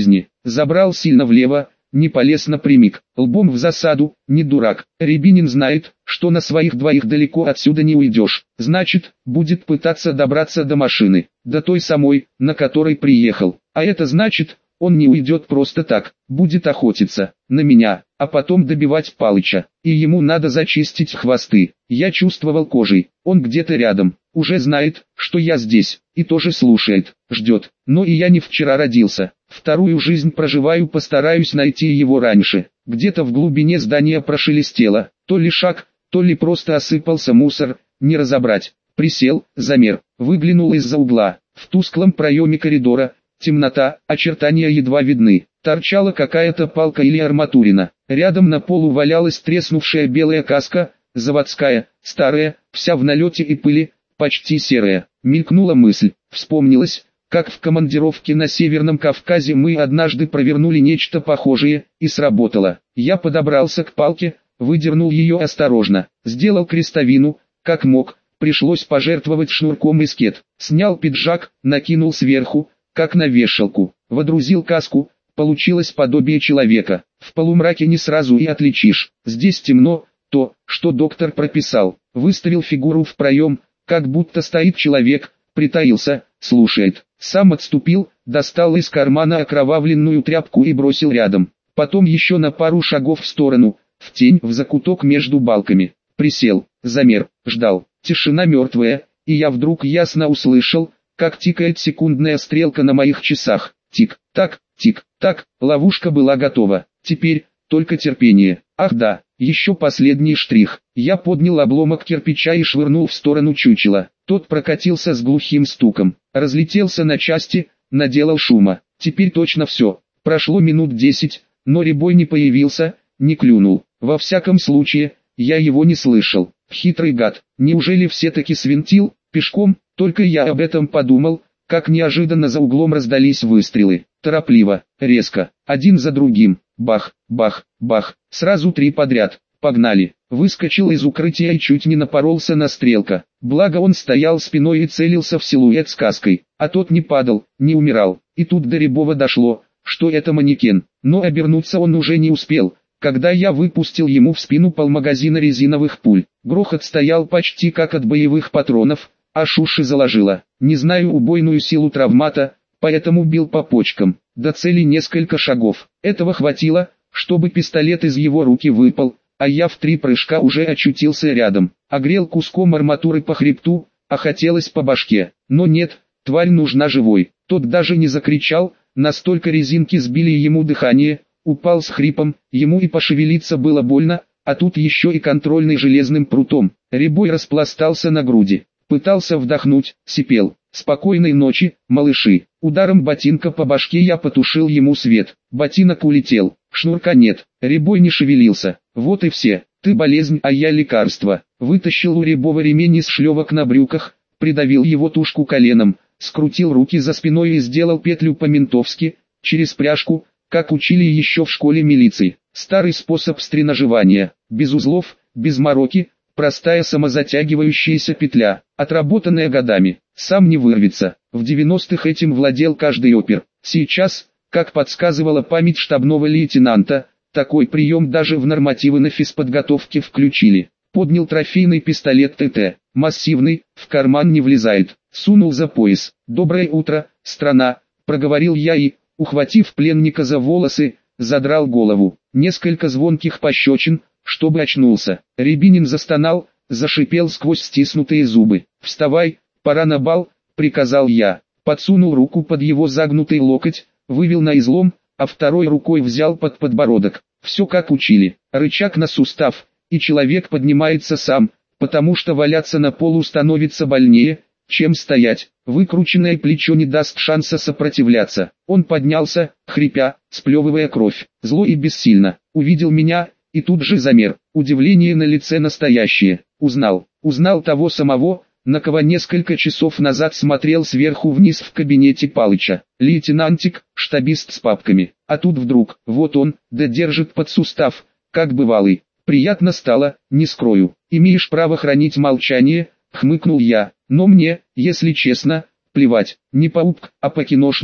забрал сильно влево, не полез напрямик, лбом в засаду, не дурак. Рябинин знает, что на своих двоих далеко отсюда не уйдешь, значит, будет пытаться добраться до машины, до той самой, на которой приехал. А это значит, он не уйдет просто так, будет охотиться на меня, а потом добивать Палыча. И ему надо зачистить хвосты. Я чувствовал кожей, он где-то рядом, уже знает, что я здесь, и тоже слушает, ждет. Но и я не вчера родился, вторую жизнь проживаю, постараюсь найти его раньше. Где-то в глубине здания прошелестело, то ли шаг, то ли просто осыпался мусор, не разобрать. Присел, замер, выглянул из-за угла. В тусклом проеме коридора темнота, очертания едва видны. Торчала какая-то палка или арматурина. Рядом на полу валялась треснувшая белая каска, заводская, старая, вся в налете и пыли, почти серая. Мелькнула мысль, вспомнилось, как в командировке на Северном Кавказе мы однажды провернули нечто похожее, и сработало. Я подобрался к палке, выдернул ее осторожно, сделал крестовину, как мог, пришлось пожертвовать шнурком и скет. Снял пиджак, накинул сверху, как на вешалку, водрузил каску, получилось подобие человека. В полумраке не сразу и отличишь, здесь темно, то, что доктор прописал. Выставил фигуру в проем, как будто стоит человек, притаился, слушает. Сам отступил, достал из кармана окровавленную тряпку и бросил рядом. Потом еще на пару шагов в сторону, в тень, в закуток между балками. Присел, замер, ждал. Тишина мертвая, и я вдруг ясно услышал, как тикает секундная стрелка на моих часах. Тик-так, тик-так, ловушка была готова. Теперь, только терпение. Ах да, еще последний штрих. Я поднял обломок кирпича и швырнул в сторону чучела. Тот прокатился с глухим стуком, разлетелся на части, наделал шума. Теперь точно все. Прошло минут 10, но Рябой не появился, не клюнул. Во всяком случае, я его не слышал. Хитрый гад, неужели все-таки свинтил, пешком? Только я об этом подумал, как неожиданно за углом раздались выстрелы. Торопливо, резко, один за другим. Бах, бах, бах, сразу 3 подряд. Погнали. Выскочил из укрытия и чуть не напоролся на Стрелка. Благо он стоял спиной и целился в силуэт с каской. А тот не падал, не умирал. И тут до Рябова дошло, что это манекен. Но обернуться он уже не успел, когда я выпустил ему в спину полмагазина резиновых пуль. Грохот стоял почти как от боевых патронов, аж уши заложило. Не знаю убойную силу травмата, поэтому бил по почкам. До цели несколько шагов. Этого хватило, чтобы пистолет из его руки выпал, а я в 3 прыжка уже очутился рядом. Огрел куском арматуры по хребту, а хотелось по башке. Но нет, тварь нужна живой. Тот даже не закричал, настолько резинки сбили ему дыхание, упал с хрипом, ему и пошевелиться было больно, а тут еще и контрольный железным прутом. Рябой распластался на груди. Пытался вдохнуть, сипел. «Спокойной ночи, малыши». Ударом ботинка по башке я потушил ему свет. Ботинок улетел, шнурка нет. Рябой не шевелился. Вот и все. Ты болезнь, а я лекарство. Вытащил у Рябова ремень из шлевок на брюках, придавил его тушку коленом, скрутил руки за спиной и сделал петлю по-ментовски, через пряжку, как учили еще в школе милиции. Старый способ стреножевания, без узлов, без мороки, простая самозатягивающаяся петля, отработанная годами, сам не вырвется. В 90-х этим владел каждый опер. Сейчас, как подсказывала память штабного лейтенанта, такой прием даже в нормативы на физподготовке включили. Поднял трофейный пистолет ТТ, массивный, в карман не влезает, сунул за пояс. «Доброе утро, страна», — проговорил я и, ухватив пленника за волосы, задрал голову. Несколько звонких пощечин, чтобы очнулся. Рябинин застонал, зашипел сквозь стиснутые зубы. «Вставай, пора на бал», — приказал я. Подсунул руку под его загнутый локоть, вывел на излом, а второй рукой взял под подбородок. Все как учили. Рычаг на сустав, и человек поднимается сам, потому что валяться на полу становится больнее, чем стоять. Выкрученное плечо не даст шанса сопротивляться. Он поднялся, хрипя, сплевывая кровь. Зло и бессильно. Увидел меня, и тут же замер. Удивление на лице настоящее. Узнал того самого, на кого несколько часов назад смотрел сверху вниз в кабинете Палыча. Лейтенантик, штабист с папками. А тут вдруг, вот он, да держит под сустав, как бывалый. Приятно стало, не скрою. «Имеешь право хранить молчание», — хмыкнул я. «Но мне, если честно, плевать. Не по УПК, а по киношному,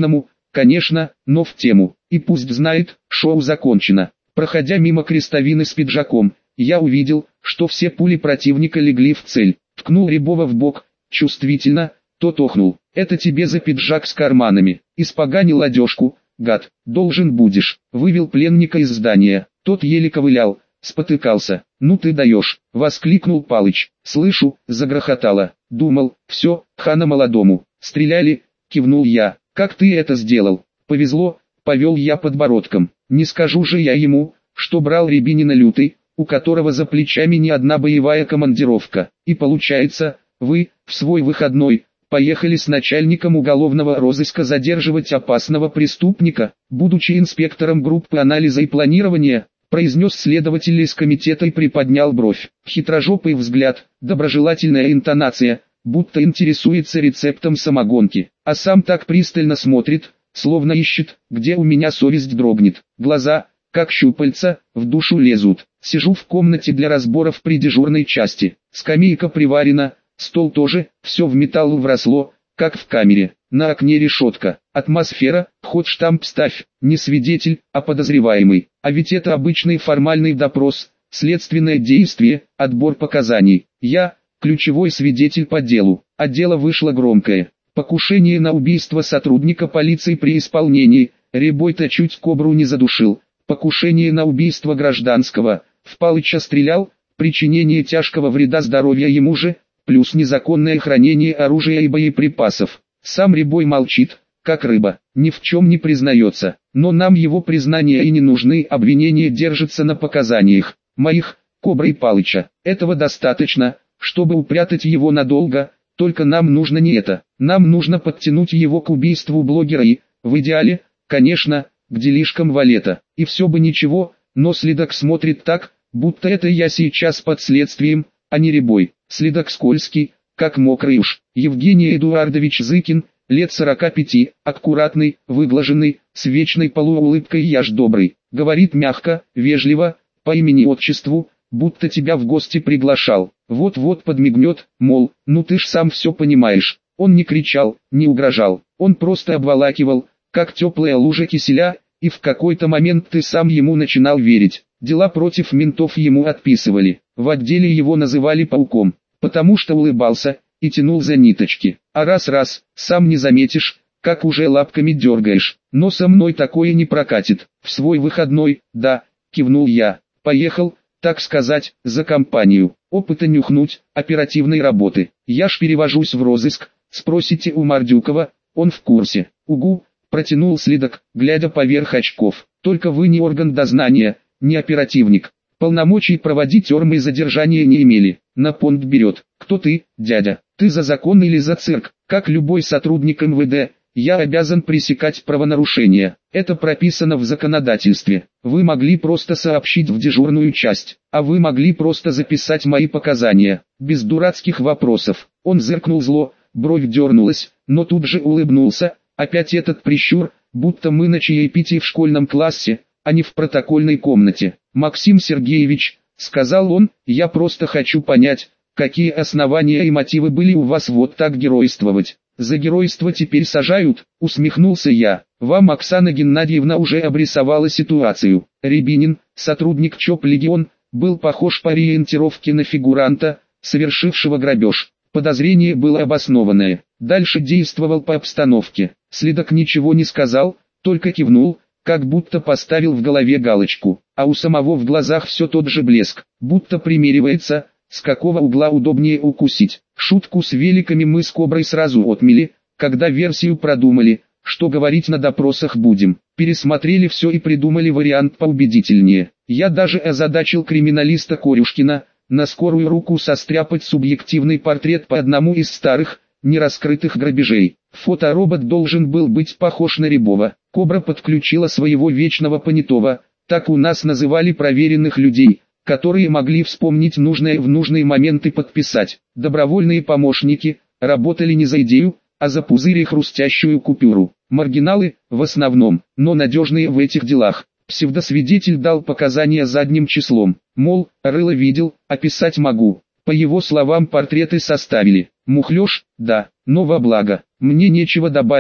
конечно, но в тему. И пусть знает, шоу закончено. Проходя мимо крестовины с пиджаком, я увидел, что все пули противника легли в цель. Ткнул Рябова в бок, чувствительно, тот охнул. «Это тебе за пиджак с карманами. Испоганил одежку, гад, должен будешь». Вывел пленника из здания. Тот еле ковылял, спотыкался. «Ну ты даешь!» — воскликнул Палыч. «Слышу!» — загрохотало. «Думал, все, хана молодому. Стреляли!» — кивнул я. «Как ты это сделал?» «Повезло!» — повел я подбородком. «Не скажу же я ему, что брал Рябинина лютый, у которого за плечами не одна боевая командировка. И получается, вы, в свой выходной, поехали с начальником уголовного розыска задерживать опасного преступника, будучи инспектором группы анализа и планирования», произнес следователь из комитета и приподнял бровь. Хитрожопый взгляд, доброжелательная интонация, будто интересуется рецептом самогонки, а сам так пристально смотрит, словно ищет, где у меня совесть дрогнет. Глаза, как щупальца, в душу лезут. Сижу в комнате для разборов при дежурной части. Скамейка приварена, стол тоже, все в металлу вросло, как в камере. На окне решетка. Атмосфера, хоть штамп ставь, не свидетель, а подозреваемый. А ведь это обычный формальный допрос, следственное действие, отбор показаний. Я, ключевой свидетель по делу, а дело вышло громкое. Покушение на убийство сотрудника полиции при исполнении, Рябой-то чуть кобру не задушил. Покушение на убийство гражданского, в Палыча стрелял, причинение тяжкого вреда здоровью ему же, плюс незаконное хранение оружия и боеприпасов. Сам Рябой молчит, как рыба, ни в чем не признается, но нам его признания и не нужны, обвинение держится на показаниях, моих, Кобры и Палыча. Этого достаточно, чтобы упрятать его надолго, только нам нужно не это, нам нужно подтянуть его к убийству блогера и, в идеале, конечно, к делишкам Валета. И все бы ничего, но следак смотрит так, будто это я сейчас под следствием, а не Рябой. Следак скользкий, как мокрый уж. Евгений Эдуардович Зыкин, лет 45, аккуратный, выглаженный, с вечной полуулыбкой «я ж добрый». Говорит мягко, вежливо, по имени-отчеству, будто тебя в гости приглашал. Вот-вот подмигнет, мол, ну ты ж сам все понимаешь. Он не кричал, не угрожал, он просто обволакивал, как теплая лужа киселя, и в какой-то момент ты сам ему начинал верить. Дела против ментов ему отписывали, в отделе его называли пауком, потому что улыбался и тянул за ниточки. А раз-раз, сам не заметишь, как уже лапками дергаешь. Но со мной такое не прокатит. В свой выходной, да, кивнул я, поехал, так сказать, за компанию. Опыта нюхнуть, оперативной работы. Я ж перевожусь в розыск, спросите у Мордюкова, он в курсе. Угу, протянул следак, глядя поверх очков. Только вы не орган дознания, не оперативник. Полномочий проводить тюрьмы и задержания не имели. На понт берет. Кто ты, дядя? Ты за закон или за цирк? Как любой сотрудник МВД, я обязан пресекать правонарушения. Это прописано в законодательстве. Вы могли просто сообщить в дежурную часть, а вы могли просто записать мои показания, без дурацких вопросов. Он зыркнул зло, бровь дернулась, но тут же улыбнулся. Опять этот прищур, будто мы на чаепитии в школьном классе, а не в протокольной комнате. «Максим Сергеевич», — сказал он, — «я просто хочу понять, какие основания и мотивы были у вас вот так геройствовать». «За геройство теперь сажают», — усмехнулся я. «Вам Оксана Геннадьевна уже обрисовала ситуацию. Рябинин, сотрудник ЧОП «Легион», был похож по ориентировке на фигуранта, совершившего грабеж. Подозрение было обоснованное. Дальше действовал по обстановке. Следак ничего не сказал, только кивнул, как будто поставил в голове галочку. А у самого в глазах все тот же блеск, будто примеривается, с какого угла удобнее укусить. Шутку с великами мы с Коброй сразу отмели, когда версию продумали, что говорить на допросах будем. Пересмотрели все и придумали вариант поубедительнее. Я даже озадачил криминалиста Корюшкина, на скорую руку состряпать субъективный портрет по одному из старых, нераскрытых грабежей. Фоторобот должен был быть похож на Рябова. Кобра подключила своего вечного понятого, так у нас называли проверенных людей, которые могли вспомнить нужное в нужный момент и подписать. Добровольные помощники, работали не за идею, а за пузырь и хрустящую купюру. Маргиналы, в основном, но надежные в этих делах. Псевдосвидетель дал показания задним числом, мол, рыло видел, описать могу. По его словам портреты составили. Мухлёж, да, но во благо. Мне нечего добавить,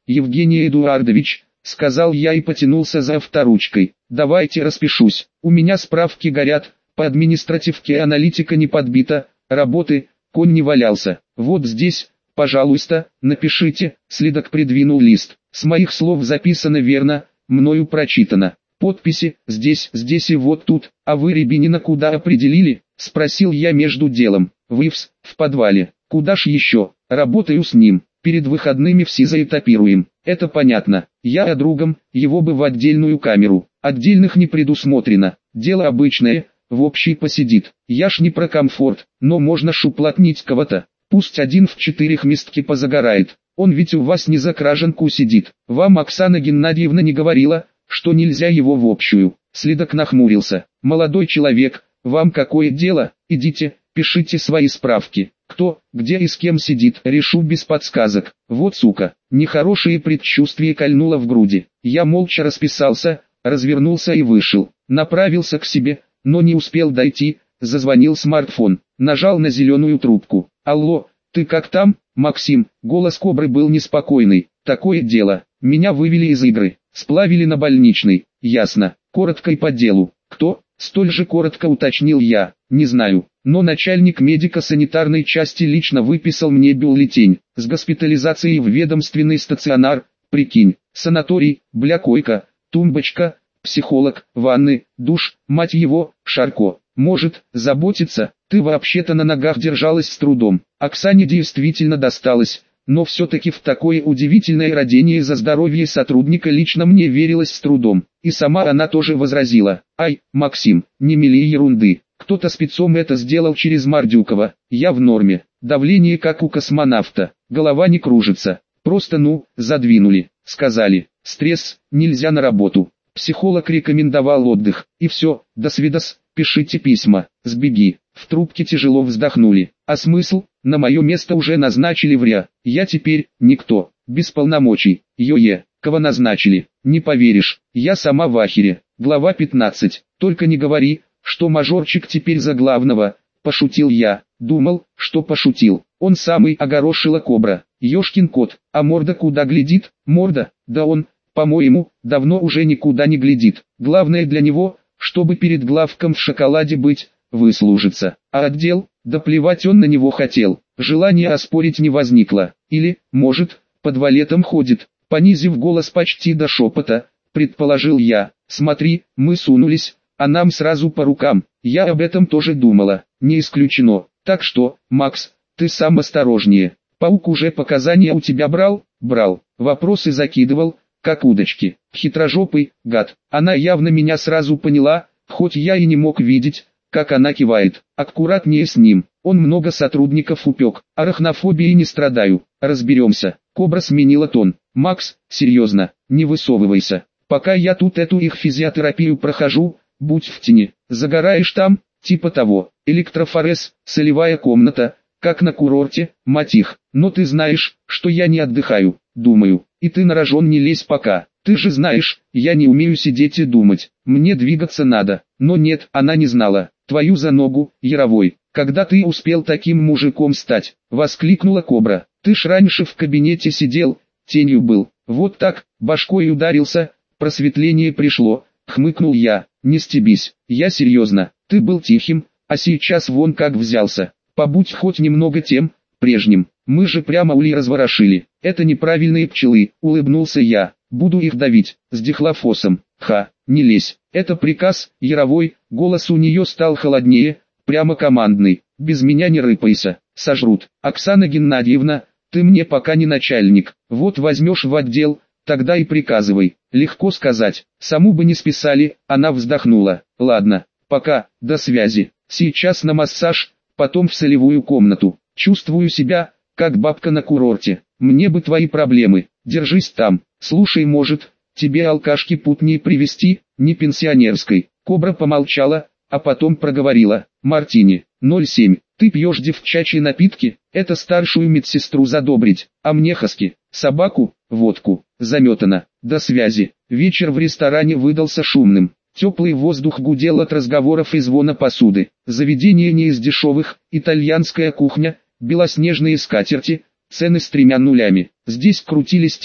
Евгений Эдуардович, сказал я и потянулся за авторучкой. Давайте распишусь. У меня справки горят, по административке аналитика не подбита, работы, конь не валялся. Вот здесь, пожалуйста, напишите. Следак придвинул лист. С моих слов записано верно, мною прочитано. Подписи здесь и вот тут. А вы Рябинина куда определили? Спросил я между делом. В подвале. Куда ж еще? Работаю с ним. Перед выходными в СИЗО этапируем. Это понятно. Я о другом, его бы в отдельную камеру. Отдельных не предусмотрено. Дело обычное, в общей посидит. Я ж не про комфорт, но можно ж уплотнить кого-то. Пусть один в 4 местке позагорает. Он ведь у вас не за краженку сидит. Вам Оксана Геннадьевна не говорила, что нельзя его в общую. Следак нахмурился. Молодой человек, вам какое дело? Идите, пишите свои справки. Кто, где и с кем сидит, решу без подсказок. Вот сука. Нехорошее предчувствие кольнуло в груди. Я молча расписался, развернулся и вышел. Направился к себе, но не успел дойти. Зазвонил смартфон. Нажал на зеленую трубку. Алло, ты как там, Максим? Голос Кобры был неспокойный. Такое дело. Меня вывели из игры. Сплавили на больничный. Ясно. Коротко и по делу. Кто? Столь же коротко уточнил я. Не знаю. Но начальник медико-санитарной части лично выписал мне бюллетень. С госпитализацией в ведомственный стационар. Прикинь. Санаторий, койка, тумбочка, психолог, ванны, душ, мать его, Шарко. Может, заботиться? Ты вообще-то на ногах держалась с трудом. Оксане действительно досталось. Но все-таки в такое удивительное родение за здоровье сотрудника лично мне верилось с трудом. И сама она тоже возразила. Ай, Максим, не мели ерунды. Кто-то спецом это сделал через Мордюкова. Я в норме. Давление как у космонавта. Голова не кружится. Просто задвинули. Сказали, стресс, нельзя на работу. Психолог рекомендовал отдых. И все, до свидос, пишите письма. Сбеги. В трубке тяжело вздохнули. А смысл? На мое место уже назначили вря. Я теперь никто. Без полномочий. Йо-е. Кого назначили? Не поверишь. Я сама в ахере. Глава 15. Только не говори, что мажорчик теперь за главного. Пошутил я. Думал, что пошутил. Он самый огорошила Кобра. Ёшкин кот. А морда куда глядит? Морда? Да он, по-моему, давно уже никуда не глядит. Главное для него, чтобы перед главком в шоколаде быть, выслужиться. А отдел? Да плевать он на него хотел. Желания оспорить не возникло. Или, может, под валетом ходит. Понизив голос почти до шепота, предположил я. Смотри, мы сунулись, а нам сразу по рукам. Я об этом тоже думала. Не исключено. Так что, Макс, ты сам осторожнее. Паук уже показания у тебя брал? Брал. Вопросы закидывал, как удочки. Хитрожопый, гад. Она явно меня сразу поняла, хоть я и не мог видеть, как она кивает. Аккуратнее с ним. Он много сотрудников упек. Арахнофобией не страдаю. Разберемся. Кобра сменила тон. Макс, серьезно, не высовывайся. Пока я тут эту их физиотерапию прохожу, будь в тени. Загораешь там, типа того. Электрофорез, солевая комната, как на курорте, мать их. Но ты знаешь, что я не отдыхаю, думаю. И ты на рожон не лезь пока. Ты же знаешь, я не умею сидеть и думать. Мне двигаться надо. Но нет, она не знала. Твою за ногу, Яровой. Когда ты успел таким мужиком стать? Воскликнула Кобра. Ты ж раньше в кабинете сидел, тенью был. Вот так, башкой ударился, просветление пришло. Хмыкнул я. Не стебись, я серьезно. Ты был тихим, а сейчас вон как взялся. Побудь хоть немного тем, прежним. Мы же прямо улей разворошили. Это неправильные пчелы, улыбнулся я. Буду их давить, с дихлофосом. Ха, не лезь. Это приказ, Яровой. Голос у нее стал холоднее, прямо командный. Без меня не рыпайся, сожрут. Оксана Геннадьевна, ты мне пока не начальник. Вот возьмешь в отдел, тогда и приказывай. Легко сказать. Саму бы не списали, она вздохнула. Ладно, пока, до связи. Сейчас на массаж, потом в солевую комнату. Чувствую себя, как бабка на курорте. Мне бы твои проблемы. Держись там. Слушай, может, тебе алкашки путнее привезти, не пенсионерской. Кобра помолчала, а потом проговорила. Мартини, 07. Ты пьешь девчачьи напитки? Это старшую медсестру задобрить. А мне хаски, собаку, водку. Заметано. До связи. Вечер в ресторане выдался шумным. Теплый воздух гудел от разговоров и звона посуды. Заведение не из дешевых, итальянская кухня, белоснежные скатерти, цены с 3 нулями. Здесь крутились те,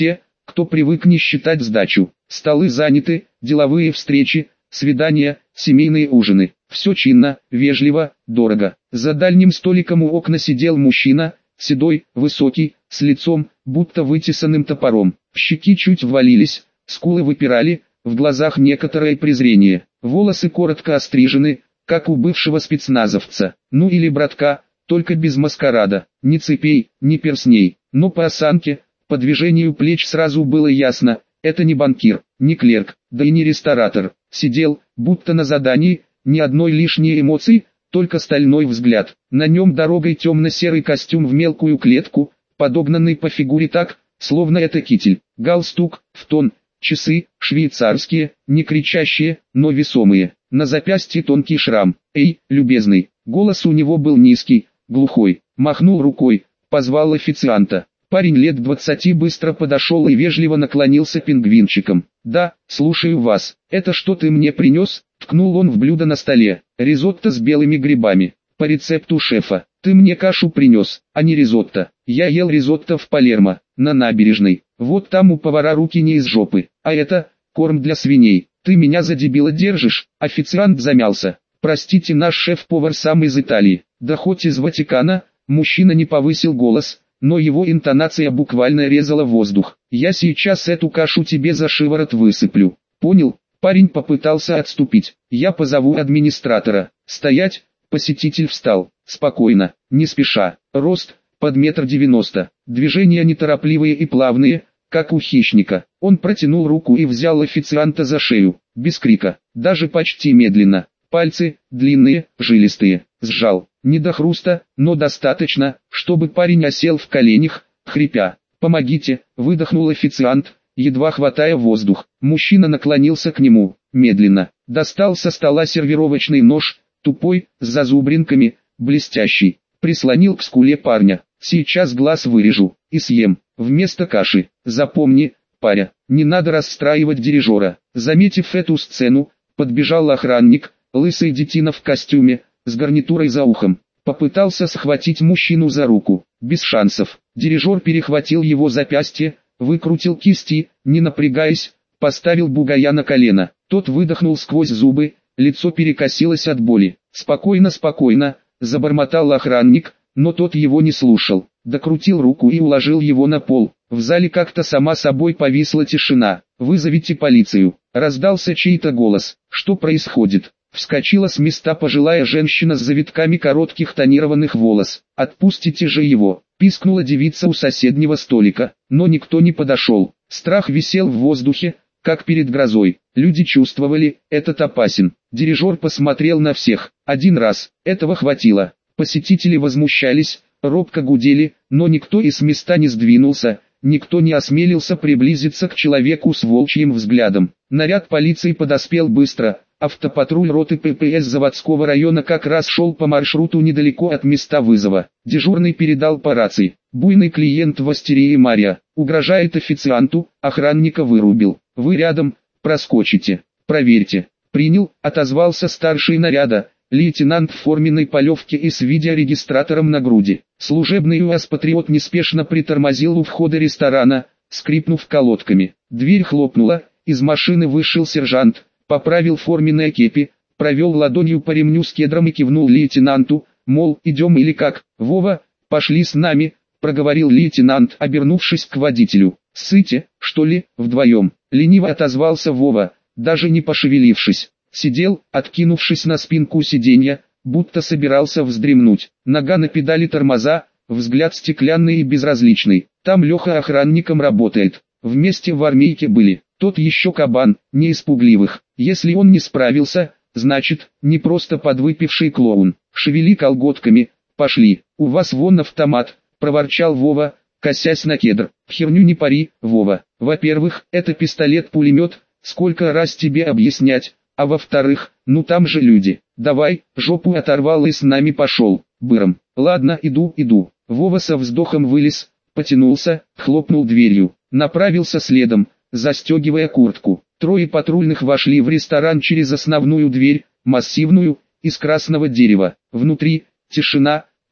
кто привык не считать сдачу. Столы заняты, деловые встречи, свидания, семейные ужины. Все чинно, вежливо, дорого. За дальним столиком у окна сидел мужчина, седой, высокий, с лицом, будто вытесанным топором. Щеки чуть ввалились, скулы выпирали, в глазах некоторое презрение. Волосы коротко острижены, как у бывшего спецназовца. Ну или братка, только без маскарада. Ни цепей, ни перстней. Но по осанке, по движению плеч сразу было ясно, это не банкир, не клерк, да и не ресторатор. Сидел, будто на задании, ни одной лишней эмоции, только стальной взгляд. На нем дорогой темно-серый костюм в мелкую клетку, подогнанный по фигуре так, словно это китель. Галстук, в тон, часы, швейцарские, не кричащие, но весомые. На запястье тонкий шрам. «Эй, любезный!» Голос у него был низкий, глухой. Махнул рукой, позвал официанта. Парень лет 20 быстро подошел и вежливо наклонился пингвинчиком. «Да, слушаю вас. Это что ты мне принес?» Ткнул он в блюдо на столе. «Ризотто с белыми грибами. По рецепту шефа. Ты мне кашу принес, а не ризотто. Я ел ризотто в Палермо, на набережной. Вот там у повара руки не из жопы. А это, корм для свиней. Ты меня за дебила держишь?» Официант замялся. «Простите, наш шеф-повар сам из Италии. Да хоть из Ватикана». Мужчина не повысил голос, но его интонация буквально резала воздух. «Я сейчас эту кашу тебе за шиворот высыплю. Понял?» Парень попытался отступить. «Я позову администратора». «Стоять!» Посетитель встал. Спокойно, не спеша. Рост под 1,90 м. Движения неторопливые и плавные, как у хищника. Он протянул руку и взял официанта за шею. Без крика, даже почти медленно. Пальцы, длинные, жилистые, сжал. Не до хруста, но достаточно, чтобы парень осел в коленях, хрипя. «Помогите!» – выдохнул официант, едва хватая воздух. Мужчина наклонился к нему, медленно. Достал со стола сервировочный нож, тупой, с зазубринками, блестящий. Прислонил к скуле парня. «Сейчас глаз вырежу и съем, вместо каши. Запомни, паря, не надо расстраивать дирижера». Заметив эту сцену, подбежал охранник, лысый детина в костюме, с гарнитурой за ухом. Попытался схватить мужчину за руку. Без шансов. Дирижер перехватил его запястье, выкрутил кисти, не напрягаясь, поставил бугая на колено. Тот выдохнул сквозь зубы, лицо перекосилось от боли. «Спокойно, спокойно», – забормотал охранник, но тот его не слушал. Докрутил руку и уложил его на пол. В зале как-то сама собой повисла тишина. «Вызовите полицию», – раздался чей-то голос. «Что происходит?» Вскочила с места пожилая женщина с завитками коротких тонированных волос. «Отпустите же его!» – пискнула девица у соседнего столика, но никто не подошел. Страх висел в воздухе, как перед грозой. Люди чувствовали, этот опасен. Дирижер посмотрел на всех. Один раз, этого хватило. Посетители возмущались, робко гудели, но никто из места не сдвинулся, никто не осмелился приблизиться к человеку с волчьим взглядом. Наряд полиции подоспел быстро. Автопатруль роты ППС заводского района как раз шел по маршруту недалеко от места вызова. Дежурный передал по рации. «Буйный клиент в Астерии Мария. Угрожает официанту, охранника вырубил. Вы рядом, проскочите. Проверьте». «Принял», — отозвался старший наряда, лейтенант в форменной полевке и с видеорегистратором на груди. Служебный УАЗ-патриот неспешно притормозил у входа ресторана, скрипнув колодками. Дверь хлопнула, из машины вышел сержант. Поправил форменное кепи, провел ладонью по ремню с кедром и кивнул лейтенанту, мол, идем или как. «Вова, пошли с нами», — проговорил лейтенант, обернувшись к водителю. «Ссыте, что ли, вдвоем?» — лениво отозвался Вова, даже не пошевелившись. Сидел, откинувшись на спинку сиденья, будто собирался вздремнуть. Нога на педали тормоза, взгляд стеклянный и безразличный. Там Леха охранником работает. Вместе в армейке были. Тот еще кабан, не из пугливых. Если он не справился, значит, не просто подвыпивший клоун. «Шевели колготками, пошли, у вас вон автомат», – проворчал Вова, косясь на кедр. «Херню не пари, Вова. Во-первых, это пистолет-пулемет, сколько раз тебе объяснять, а во-вторых, ну там же люди. Давай, жопу оторвал и с нами пошел, быром». «Ладно, иду». Вова со вздохом вылез, потянулся, хлопнул дверью, направился следом, застегивая куртку. Трое патрульных вошли в ресторан через основную дверь, массивную, из красного дерева. Внутри тишина,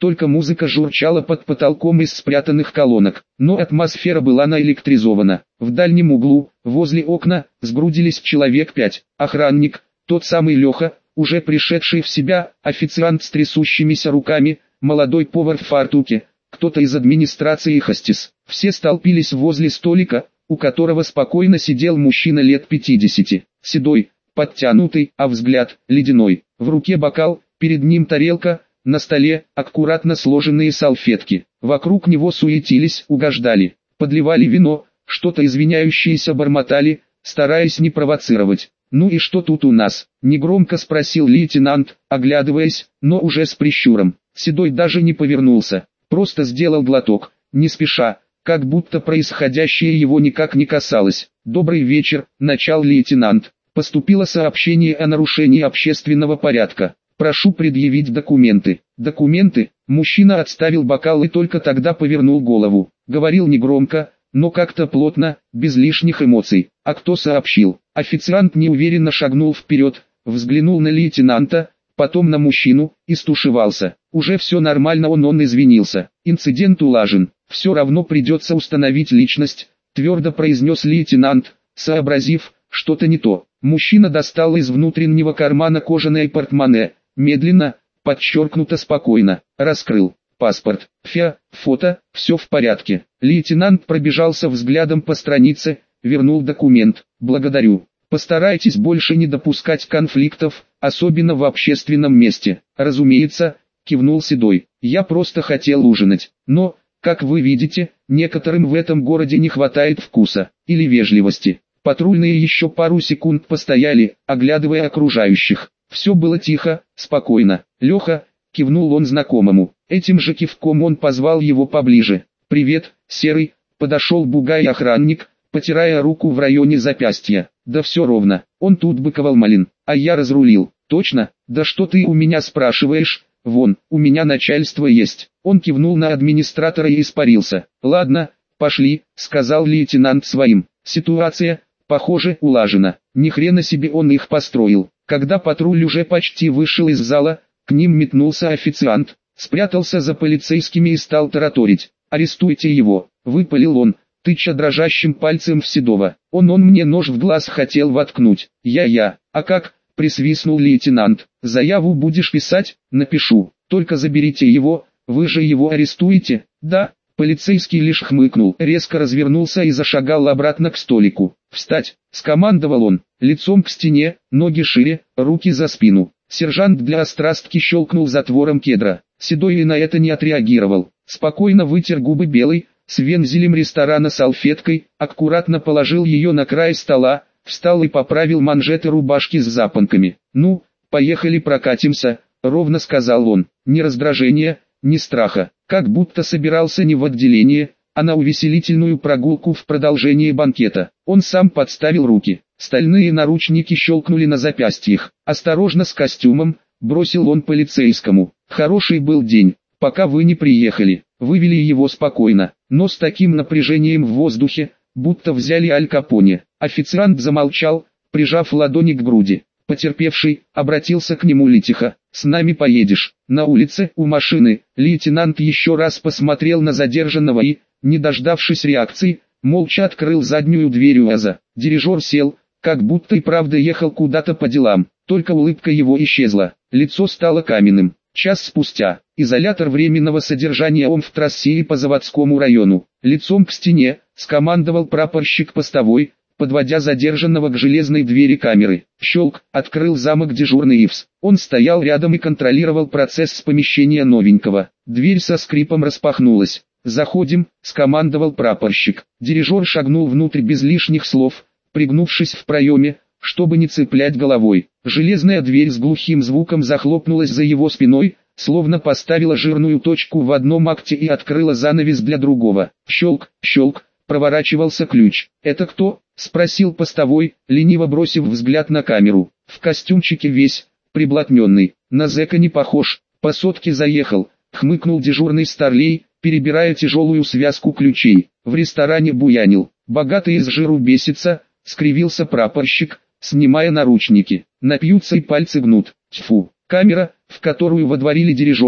только музыка журчала под потолком из спрятанных колонок, но атмосфера была наэлектризована. В дальнем углу, возле окна, сгрудились человек 5. Охранник, тот самый Леха, уже пришедший в себя, официант с трясущимися руками, молодой повар в фартуке, кто-то из администрации и хостес. Все столпились возле столика, у которого спокойно сидел мужчина лет 50, седой, подтянутый, а взгляд ледяной. В руке бокал, перед ним тарелка, на столе аккуратно сложенные салфетки. Вокруг него суетились, угождали, подливали вино, что-то извиняющиеся бормотали, стараясь не провоцировать. «Ну и что тут у нас?» – негромко спросил лейтенант, оглядываясь, но уже с прищуром. Седой даже не повернулся, просто сделал глоток, не спеша, как будто происходящее его никак не касалось. «Добрый вечер», – начал лейтенант. «Поступило сообщение о нарушении общественного порядка. Прошу предъявить документы». «Документы?» Мужчина отставил бокал и только тогда повернул голову. Говорил негромко, но как-то плотно, без лишних эмоций. «А кто сообщил?» Официант неуверенно шагнул вперед, взглянул на лейтенанта, потом на мужчину, и стушевался. «Уже все нормально, он извинился. Инцидент улажен. Все равно придется установить личность», твердо произнес лейтенант, сообразив, что-то не то. Мужчина достал из внутреннего кармана кожаное портмоне, медленно, подчеркнуто спокойно, раскрыл. «Паспорт, фото, все в порядке». Лейтенант пробежался взглядом по странице, вернул документ. «Благодарю. Постарайтесь больше не допускать конфликтов, особенно в общественном месте». «Разумеется», кивнул Седой. «Я просто хотел ужинать. Но, как вы видите, некоторым в этом городе не хватает вкуса или вежливости». Патрульные еще пару секунд постояли, оглядывая окружающих. Все было тихо, спокойно. «Леха», кивнул он знакомому. Этим же кивком он позвал его поближе. «Привет, Серый», подошел бугай-охранник, потирая руку в районе запястья. «Да все ровно, он тут быковал малин, а я разрулил». «Точно? Да что ты у меня спрашиваешь? Вон, у меня начальство есть». Он кивнул на администратора и испарился. «Ладно, пошли», сказал лейтенант своим. «Ситуация, похоже, улажена». Ни хрена себе он их построил. Когда патруль уже почти вышел из зала, к ним метнулся официант, спрятался за полицейскими и стал тараторить. «Арестуйте его», выпалил он, тыча дрожащим пальцем в Седова. Он мне нож в глаз хотел воткнуть. «Я, а как?» присвистнул лейтенант. «Заяву будешь писать?» «Напишу, только заберите его, вы же его арестуете?» «Да». Полицейский лишь хмыкнул, резко развернулся и зашагал обратно к столику. «Встать!» – скомандовал он, лицом к стене, ноги шире, руки за спину. Сержант для острастки щелкнул затвором кедра. Седой и на это не отреагировал. Спокойно вытер губы белой, с вензелем ресторана салфеткой, аккуратно положил ее на край стола, встал и поправил манжеты рубашки с запонками. «Ну, поехали прокатимся», – ровно сказал он. Ни раздражения, ни страха, как будто собирался не в отделение, а на увеселительную прогулку в продолжение банкета. Он сам подставил руки, стальные наручники щелкнули на запястьях. «Осторожно с костюмом», бросил он полицейскому. «Хороший был день, пока вы не приехали». Вывели его спокойно, но с таким напряжением в воздухе, будто взяли Аль Капоне. Официант замолчал, прижав ладони к груди. Потерпевший обратился к нему литихо. «С нами поедешь». На улице, у машины, лейтенант еще раз посмотрел на задержанного и, не дождавшись реакции, молча открыл заднюю дверь УАЗа. Дирижер сел, как будто и правда ехал куда-то по делам, только улыбка его исчезла, лицо стало каменным. Час спустя, изолятор временного содержания ОМВ-трассе по заводскому району, лицом к стене, скомандовал прапорщик постовой, подводя задержанного к железной двери камеры. Щелк, открыл замок дежурный ИВС. Он стоял рядом и контролировал процесс с помещения новенького. Дверь со скрипом распахнулась. «Заходим», — скомандовал прапорщик. Дирижер шагнул внутрь без лишних слов, пригнувшись в проеме, чтобы не цеплять головой. Железная дверь с глухим звуком захлопнулась за его спиной, словно поставила жирную точку в одном акте и открыла занавес для другого. Щелк, щелк, проворачивался ключ. «Это кто?» — спросил постовой, лениво бросив взгляд на камеру. «В костюмчике весь, приблотненный, на зэка не похож, по сотке заехал», — хмыкнул дежурный старлей, перебирая тяжелую связку ключей. «В ресторане буянил, богатый из жиру бесится», — скривился прапорщик, снимая наручники. «Напьются и пальцы гнут». Тьфу. Камера, в которую водворили дирижера,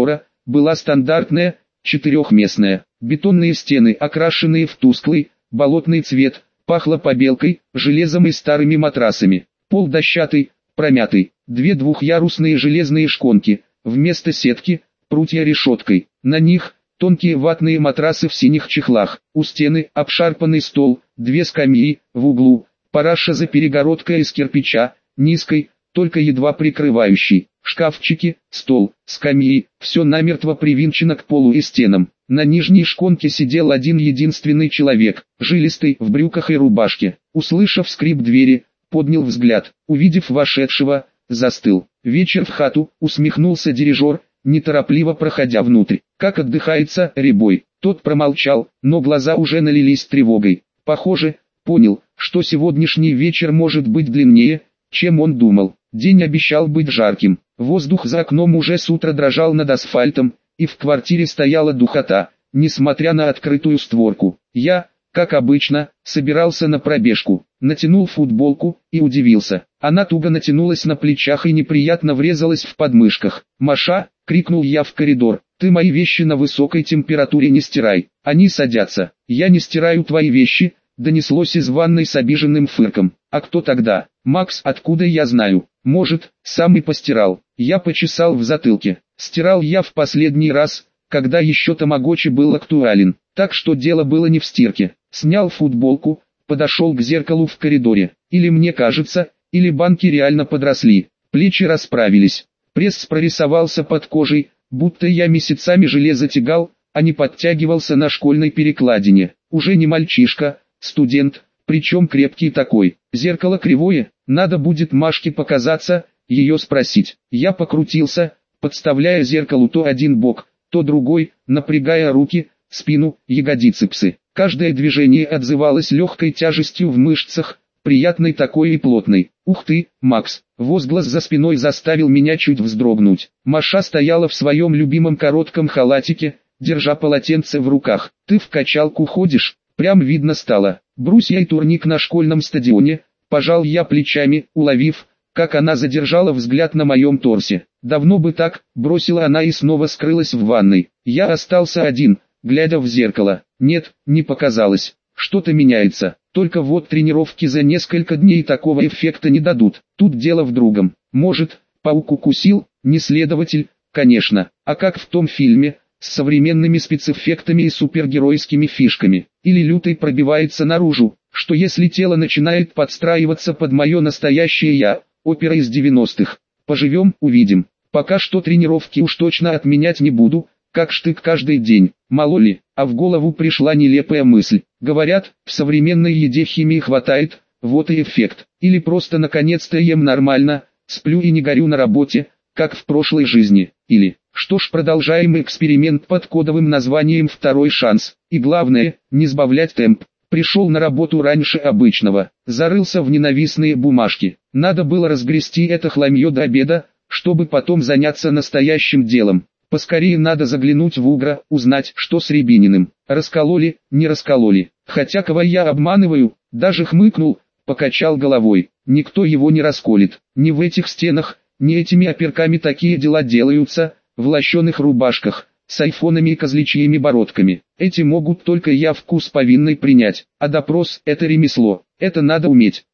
была стандартная, четырехместная. Бетонные стены, окрашенные в тусклый, болотный цвет, пахло побелкой, железом и старыми матрасами. Пол дощатый, промятый, две двухъярусные железные шконки, вместо сетки, прутья решеткой. На них тонкие ватные матрасы в синих чехлах. У стены обшарпанный стол, две скамьи, в углу параша за перегородкой из кирпича, низкой, только едва прикрывающей. Шкафчики, стол, скамьи, все намертво привинчено к полу и стенам. На нижней шконке сидел один единственный человек, жилистый, в брюках и рубашке. Услышав скрип двери, поднял взгляд, увидев вошедшего, застыл. «Вечер в хату», усмехнулся дирижер, неторопливо проходя внутрь. «Как отдыхается, Рябой?» Тот промолчал, но глаза уже налились тревогой. Похоже, понял, что сегодняшний вечер может быть длиннее, чем он думал. День обещал быть жарким. Воздух за окном уже с утра дрожал над асфальтом, и в квартире стояла духота, несмотря на открытую створку. Я, как обычно, собирался на пробежку, натянул футболку и удивился. Она туго натянулась на плечах и неприятно врезалась в подмышках. «Маша!» — крикнул я в коридор. «Ты мои вещи на высокой температуре не стирай, они садятся». «Я не стираю твои вещи», — донеслось из ванной с обиженным фырком. «А кто тогда?» «Макс, откуда я знаю? Может, сам и постирал». Я почесал в затылке. Стирал я в последний раз, когда еще тамагочи был актуален, так что дело было не в стирке. Снял футболку, подошел к зеркалу в коридоре. Или мне кажется, или банки реально подросли. Плечи расправились. Пресс прорисовался под кожей, будто я месяцами железо тягал, а не подтягивался на школьной перекладине. Уже не мальчишка, студент, причем крепкий такой. Зеркало кривое, надо будет Машке показаться, ее спросить. Я покрутился, подставляя зеркалу то один бок, то другой, напрягая руки, спину, ягодицепсы. Каждое движение отзывалось легкой тяжестью в мышцах, приятной такой и плотной. «Ух ты, Макс!» Возглас за спиной заставил меня чуть вздрогнуть. Маша стояла в своем любимом коротком халатике, держа полотенце в руках. «Ты в качалку ходишь?» Прям видно стало. «Брусья и турник на школьном стадионе», пожал я плечами, уловив, как она задержала взгляд на моем торсе. «Давно бы так», бросила она и снова скрылась в ванной. Я остался один, глядя в зеркало. Нет, не показалось. Что-то меняется. Только вот тренировки за несколько дней такого эффекта не дадут. Тут дело в другом. Может, паук укусил? Не следователь, конечно. А как в том фильме, с современными спецэффектами и супергеройскими фишками. Или лютый пробивается наружу, что если тело начинает подстраиваться под мое настоящее я, опера из 90-х. Поживем, увидим. Пока что тренировки уж точно отменять не буду, как штык каждый день. Мало ли, а в голову пришла нелепая мысль. Говорят, в современной еде химии хватает, вот и эффект. Или просто наконец-то ем нормально, сплю и не горю на работе, как в прошлой жизни. Или, что ж, продолжаем эксперимент под кодовым названием «Второй шанс». И главное, не сбавлять темп. Пришел на работу раньше обычного, зарылся в ненавистные бумажки. Надо было разгрести это хламье до обеда, чтобы потом заняться настоящим делом. Поскорее надо заглянуть в Угра, узнать, что с Рябининым. Раскололи, не раскололи. Хотя кого я обманываю, даже хмыкнул, покачал головой. Никто его не расколет. Ни в этих стенах, ни этими оперками такие дела делаются, в лощеных рубашках, с айфонами и козличьими бородками. Эти могут только я вкус повинной принять. А допрос – это ремесло, это надо уметь.